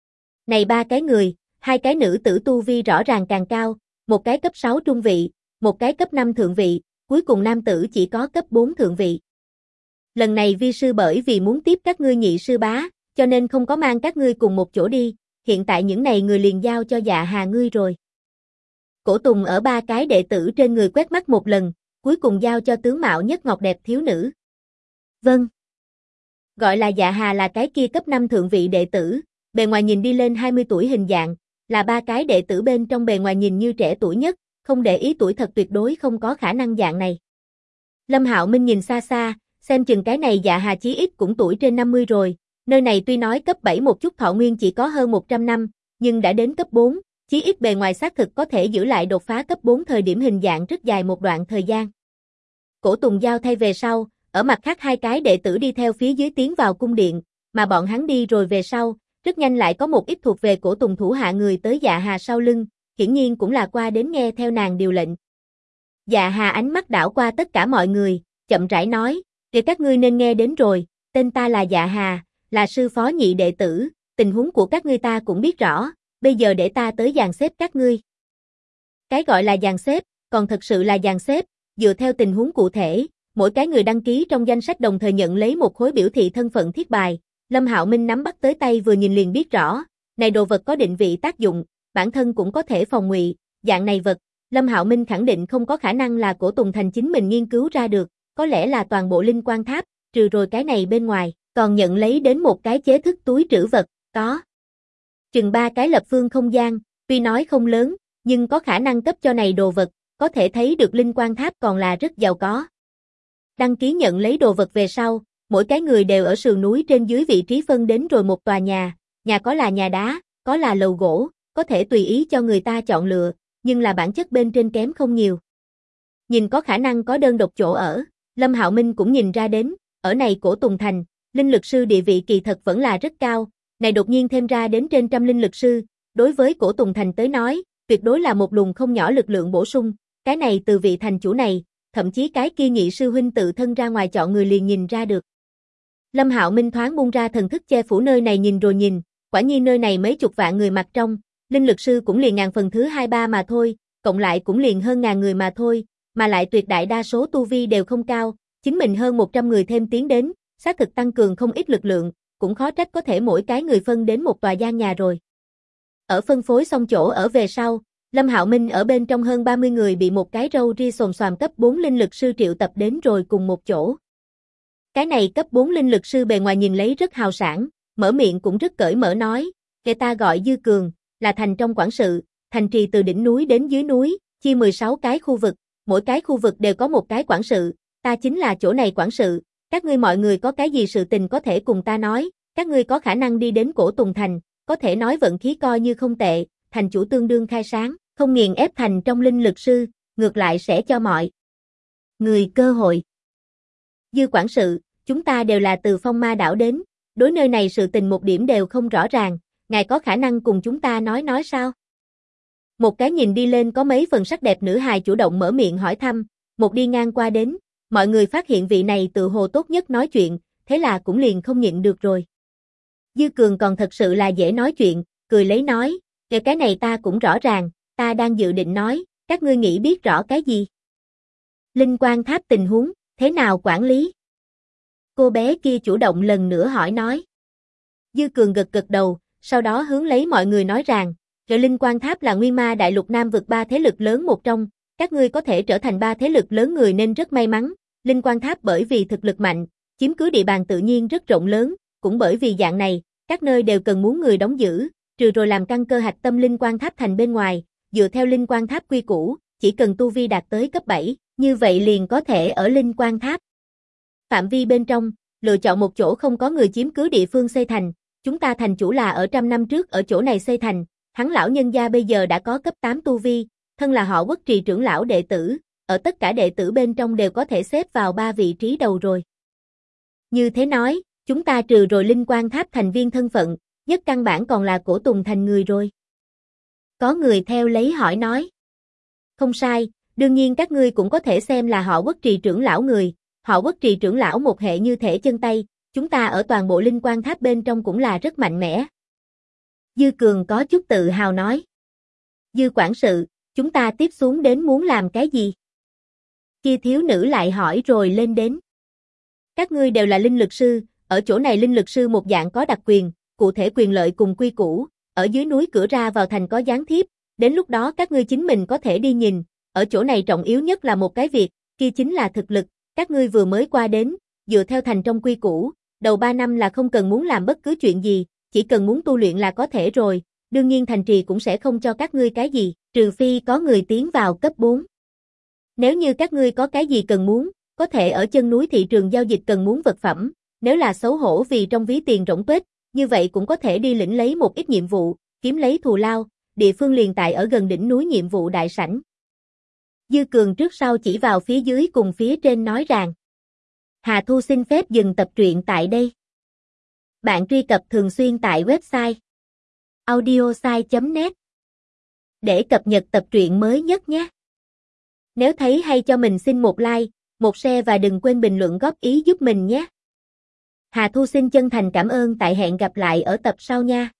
Này 3 cái người, 2 cái nữ tử tu vi rõ ràng càng cao, một cái cấp 6 trung vị, một cái cấp 5 thượng vị, cuối cùng nam tử chỉ có cấp 4 thượng vị. Lần này vi sư bởi vì muốn tiếp các ngươi nhị sư bá, cho nên không có mang các ngươi cùng một chỗ đi, hiện tại những này người liền giao cho Dạ Hà ngươi rồi. Cổ Tùng ở 3 cái đệ tử trên người quét mắt một lần, cuối cùng giao cho tướng mạo nhất ngọc đẹp thiếu nữ. Vâng. Gọi là Dạ Hà là cái kia cấp 5 thượng vị đệ tử, bề ngoài nhìn đi lên 20 tuổi hình dạng, là 3 cái đệ tử bên trong bề ngoài nhìn như trẻ tuổi nhất, không để ý tuổi thật tuyệt đối không có khả năng dạng này. Lâm Hạo Minh nhìn xa xa, xem chừng cái này Dạ Hà chí ít cũng tuổi trên 50 rồi, nơi này tuy nói cấp 7 một chút thọ nguyên chỉ có hơn 100 năm, nhưng đã đến cấp 4, chí ít bề ngoài xác thực có thể giữ lại đột phá cấp 4 thời điểm hình dạng rất dài một đoạn thời gian. Cổ Tùng giao thay về sau, ở mặt khác 2 cái đệ tử đi theo phía dưới tiến vào cung điện, mà bọn hắn đi rồi về sau, rất nhanh lại có một ít thuộc về Cổ Tùng thủ hạ người tới Dạ Hà sau lưng, hiển nhiên cũng là qua đến nghe theo nàng điều lệnh. Dạ Hà ánh mắt đảo qua tất cả mọi người, chậm rãi nói, thì các ngươi nên nghe đến rồi, tên ta là Dạ Hà, là sư phó nhị đệ tử, tình huống của các ngươi ta cũng biết rõ, bây giờ để ta tới dàn xếp các ngươi. Cái gọi là dàn xếp, còn thực sự là dàn xếp, dựa theo tình huống cụ thể, mỗi cái người đăng ký trong danh sách đồng thời nhận lấy một khối biểu thị thân phận thiết bài. Lâm Hạo Minh nắm bắt tới tay vừa nhìn liền biết rõ, này đồ vật có định vị tác dụng, bản thân cũng có thể phòng ngụy, dạng này vật, Lâm Hạo Minh khẳng định không có khả năng là Cổ Tùng Thành chính mình nghiên cứu ra được, có lẽ là toàn bộ linh quan tháp, trừ rồi cái này bên ngoài, còn nhận lấy đến một cái chế thức túi trữ vật, có chừng 3 cái lập phương không gian, tuy nói không lớn, nhưng có khả năng cấp cho này đồ vật, có thể thấy được linh quan tháp còn là rất giàu có. Đăng ký nhận lấy đồ vật về sau, mỗi cái người đều ở sườn núi trên dưới vị trí phân đến rồi một tòa nhà, nhà có là nhà đá, có là lầu gỗ, có thể tùy ý cho người ta chọn lựa, nhưng là bản chất bên trên kém không nhiều. Nhìn có khả năng có đơn độc chỗ ở, Lâm Hạo Minh cũng nhìn ra đến, ở này Cổ Tùng Thành, linh lực sư địa vị kỳ thật vẫn là rất cao, này đột nhiên thêm ra đến trên trăm linh lực sư, đối với Cổ Tùng Thành tới nói, tuyệt đối là một luồng không nhỏ lực lượng bổ sung, cái này từ vị thành chủ này, thậm chí cái kia Nhị sư huynh tự thân ra ngoài chọn người liền nhìn ra được. Lâm Hạo Minh thoáng buông ra thần thức che phủ nơi này nhìn rồi nhìn, quả nhiên nơi này mấy chục vạn người mặt trong, linh lực sư cũng liền ngàn phần thứ 2-3 mà thôi, cộng lại cũng liền hơn ngàn người mà thôi, mà lại tuyệt đại đa số tu vi đều không cao, chính mình hơn 100 người thêm tiến đến, xác thực tăng cường không ít lực lượng, cũng khó trách có thể mỗi cái người phân đến một tòa gian nhà rồi. Ở phân phối xong chỗ ở về sau, Lâm Hạo Minh ở bên trong hơn 30 người bị một cái râu ria xồm xoàm cấp 4 linh lực sư triệu tập đến rồi cùng một chỗ. Cái này cấp 4 linh lực sư bề ngoài nhìn lấy rất hào sảng, mở miệng cũng rất cởi mở nói, người ta gọi Dư Cường, là thành trong quản sự, thành trì từ đỉnh núi đến dưới núi, chia 16 cái khu vực, mỗi cái khu vực đều có một cái quản sự, ta chính là chỗ này quản sự, các ngươi mọi người có cái gì sự tình có thể cùng ta nói, các ngươi có khả năng đi đến Cổ Tùng Thành, có thể nói vận khí coi như không tệ, thành chủ tương đương khai sáng, không nghiền ép thành trong linh lực sư, ngược lại sẽ cho mọi người cơ hội. Dư quản sự, chúng ta đều là từ Phong Ma đảo đến, đối nơi này sự tình một điểm đều không rõ ràng, ngài có khả năng cùng chúng ta nói sao? Một cái nhìn đi lên có mấy phần sắc đẹp nữ hài chủ động mở miệng hỏi thăm, một đi ngang qua đến, mọi người phát hiện vị này tự hồ tốt nhất nói chuyện, thế là cũng liền không nhịn được rồi. Dư Cường còn thật sự là dễ nói chuyện, cười lấy nói, cái này ta cũng rõ ràng, ta đang dự định nói, các ngươi nghĩ biết rõ cái gì? Linh quan tháp tình huống, thế nào quản lý? Cô bé kia chủ động lần nữa hỏi nói. Dư Cường gật gật đầu, sau đó hướng lấy mọi người nói rằng, Linh quan tháp là Nguyên Ma Đại Lục Nam vực 3 thế lực lớn một trong, các ngươi có thể trở thành 3 thế lực lớn người nên rất may mắn, Linh quan tháp bởi vì thực lực mạnh, chiếm cứ địa bàn tự nhiên rất rộng lớn, cũng bởi vì dạng này, các nơi đều cần muốn người đóng giữ, trừ rồi làm căn cơ hạch tâm Linh quan tháp thành bên ngoài, dựa theo Linh quan tháp quy củ, chỉ cần tu vi đạt tới cấp 7, như vậy liền có thể ở Linh quan tháp phạm vi bên trong, lựa chọn một chỗ không có người chiếm cứ địa phương xây thành, chúng ta thành chủ là ở trăm năm trước ở chỗ này xây thành, hắn lão nhân gia bây giờ đã có cấp 8 tu vi, thân là họ Quốc Trì trưởng lão đệ tử, ở tất cả đệ tử bên trong đều có thể xếp vào 3 vị trí đầu rồi. Như thế nói, chúng ta trừ rồi Linh quan tháp thành viên thân phận, nhất căn bản còn là Cổ Tùng Thành người rồi. Có người theo lấy hỏi nói. Không sai, đương nhiên các ngươi cũng có thể xem là họ Quốc Trì trưởng lão người, họ Quốc Trì trưởng lão một hệ như thể chân tay, chúng ta ở toàn bộ Linh quan tháp bên trong cũng là rất mạnh mẽ. Dư Cường có chút tự hào nói. Dư quản sự, chúng ta tiếp xuống đến muốn làm cái gì? Kia thiếu nữ lại hỏi rồi lên đến. Các ngươi đều là linh lực sư, ở chỗ này linh lực sư một dạng có đặc quyền, cụ thể quyền lợi cùng quy củ, ở dưới núi cửa ra vào thành có gián thiếp, đến lúc đó các ngươi chính mình có thể đi nhìn, ở chỗ này trọng yếu nhất là một cái việc, kia chính là thực lực, các ngươi vừa mới qua đến, dựa theo thành trong quy củ, đầu 3 năm là không cần muốn làm bất cứ chuyện gì, chỉ cần muốn tu luyện là có thể rồi, đương nhiên thành trì cũng sẽ không cho các ngươi cái gì, trừ phi có người tiến vào cấp 4. Nếu như các ngươi có cái gì cần muốn, có thể ở chân núi thị trường giao dịch cần muốn vật phẩm, nếu là xấu hổ vì trong ví tiền rỗng tuếch, như vậy cũng có thể đi lĩnh lấy một ít nhiệm vụ, kiếm lấy thù lao, địa phương liền tại ở gần đỉnh núi nhiệm vụ đại sảnh. Dư Cường trước sau chỉ vào phía dưới cùng phía trên nói rằng, Hà Thu xin phép dừng tập truyện tại đây. Bạn truy cập thường xuyên tại website audiosai.net để cập nhật tập truyện mới nhất nhé. Nếu thấy hay cho mình xin một like, một share và đừng quên bình luận góp ý giúp mình nhé. Hà Thu xin chân thành cảm ơn, tại hẹn gặp lại ở tập sau nha.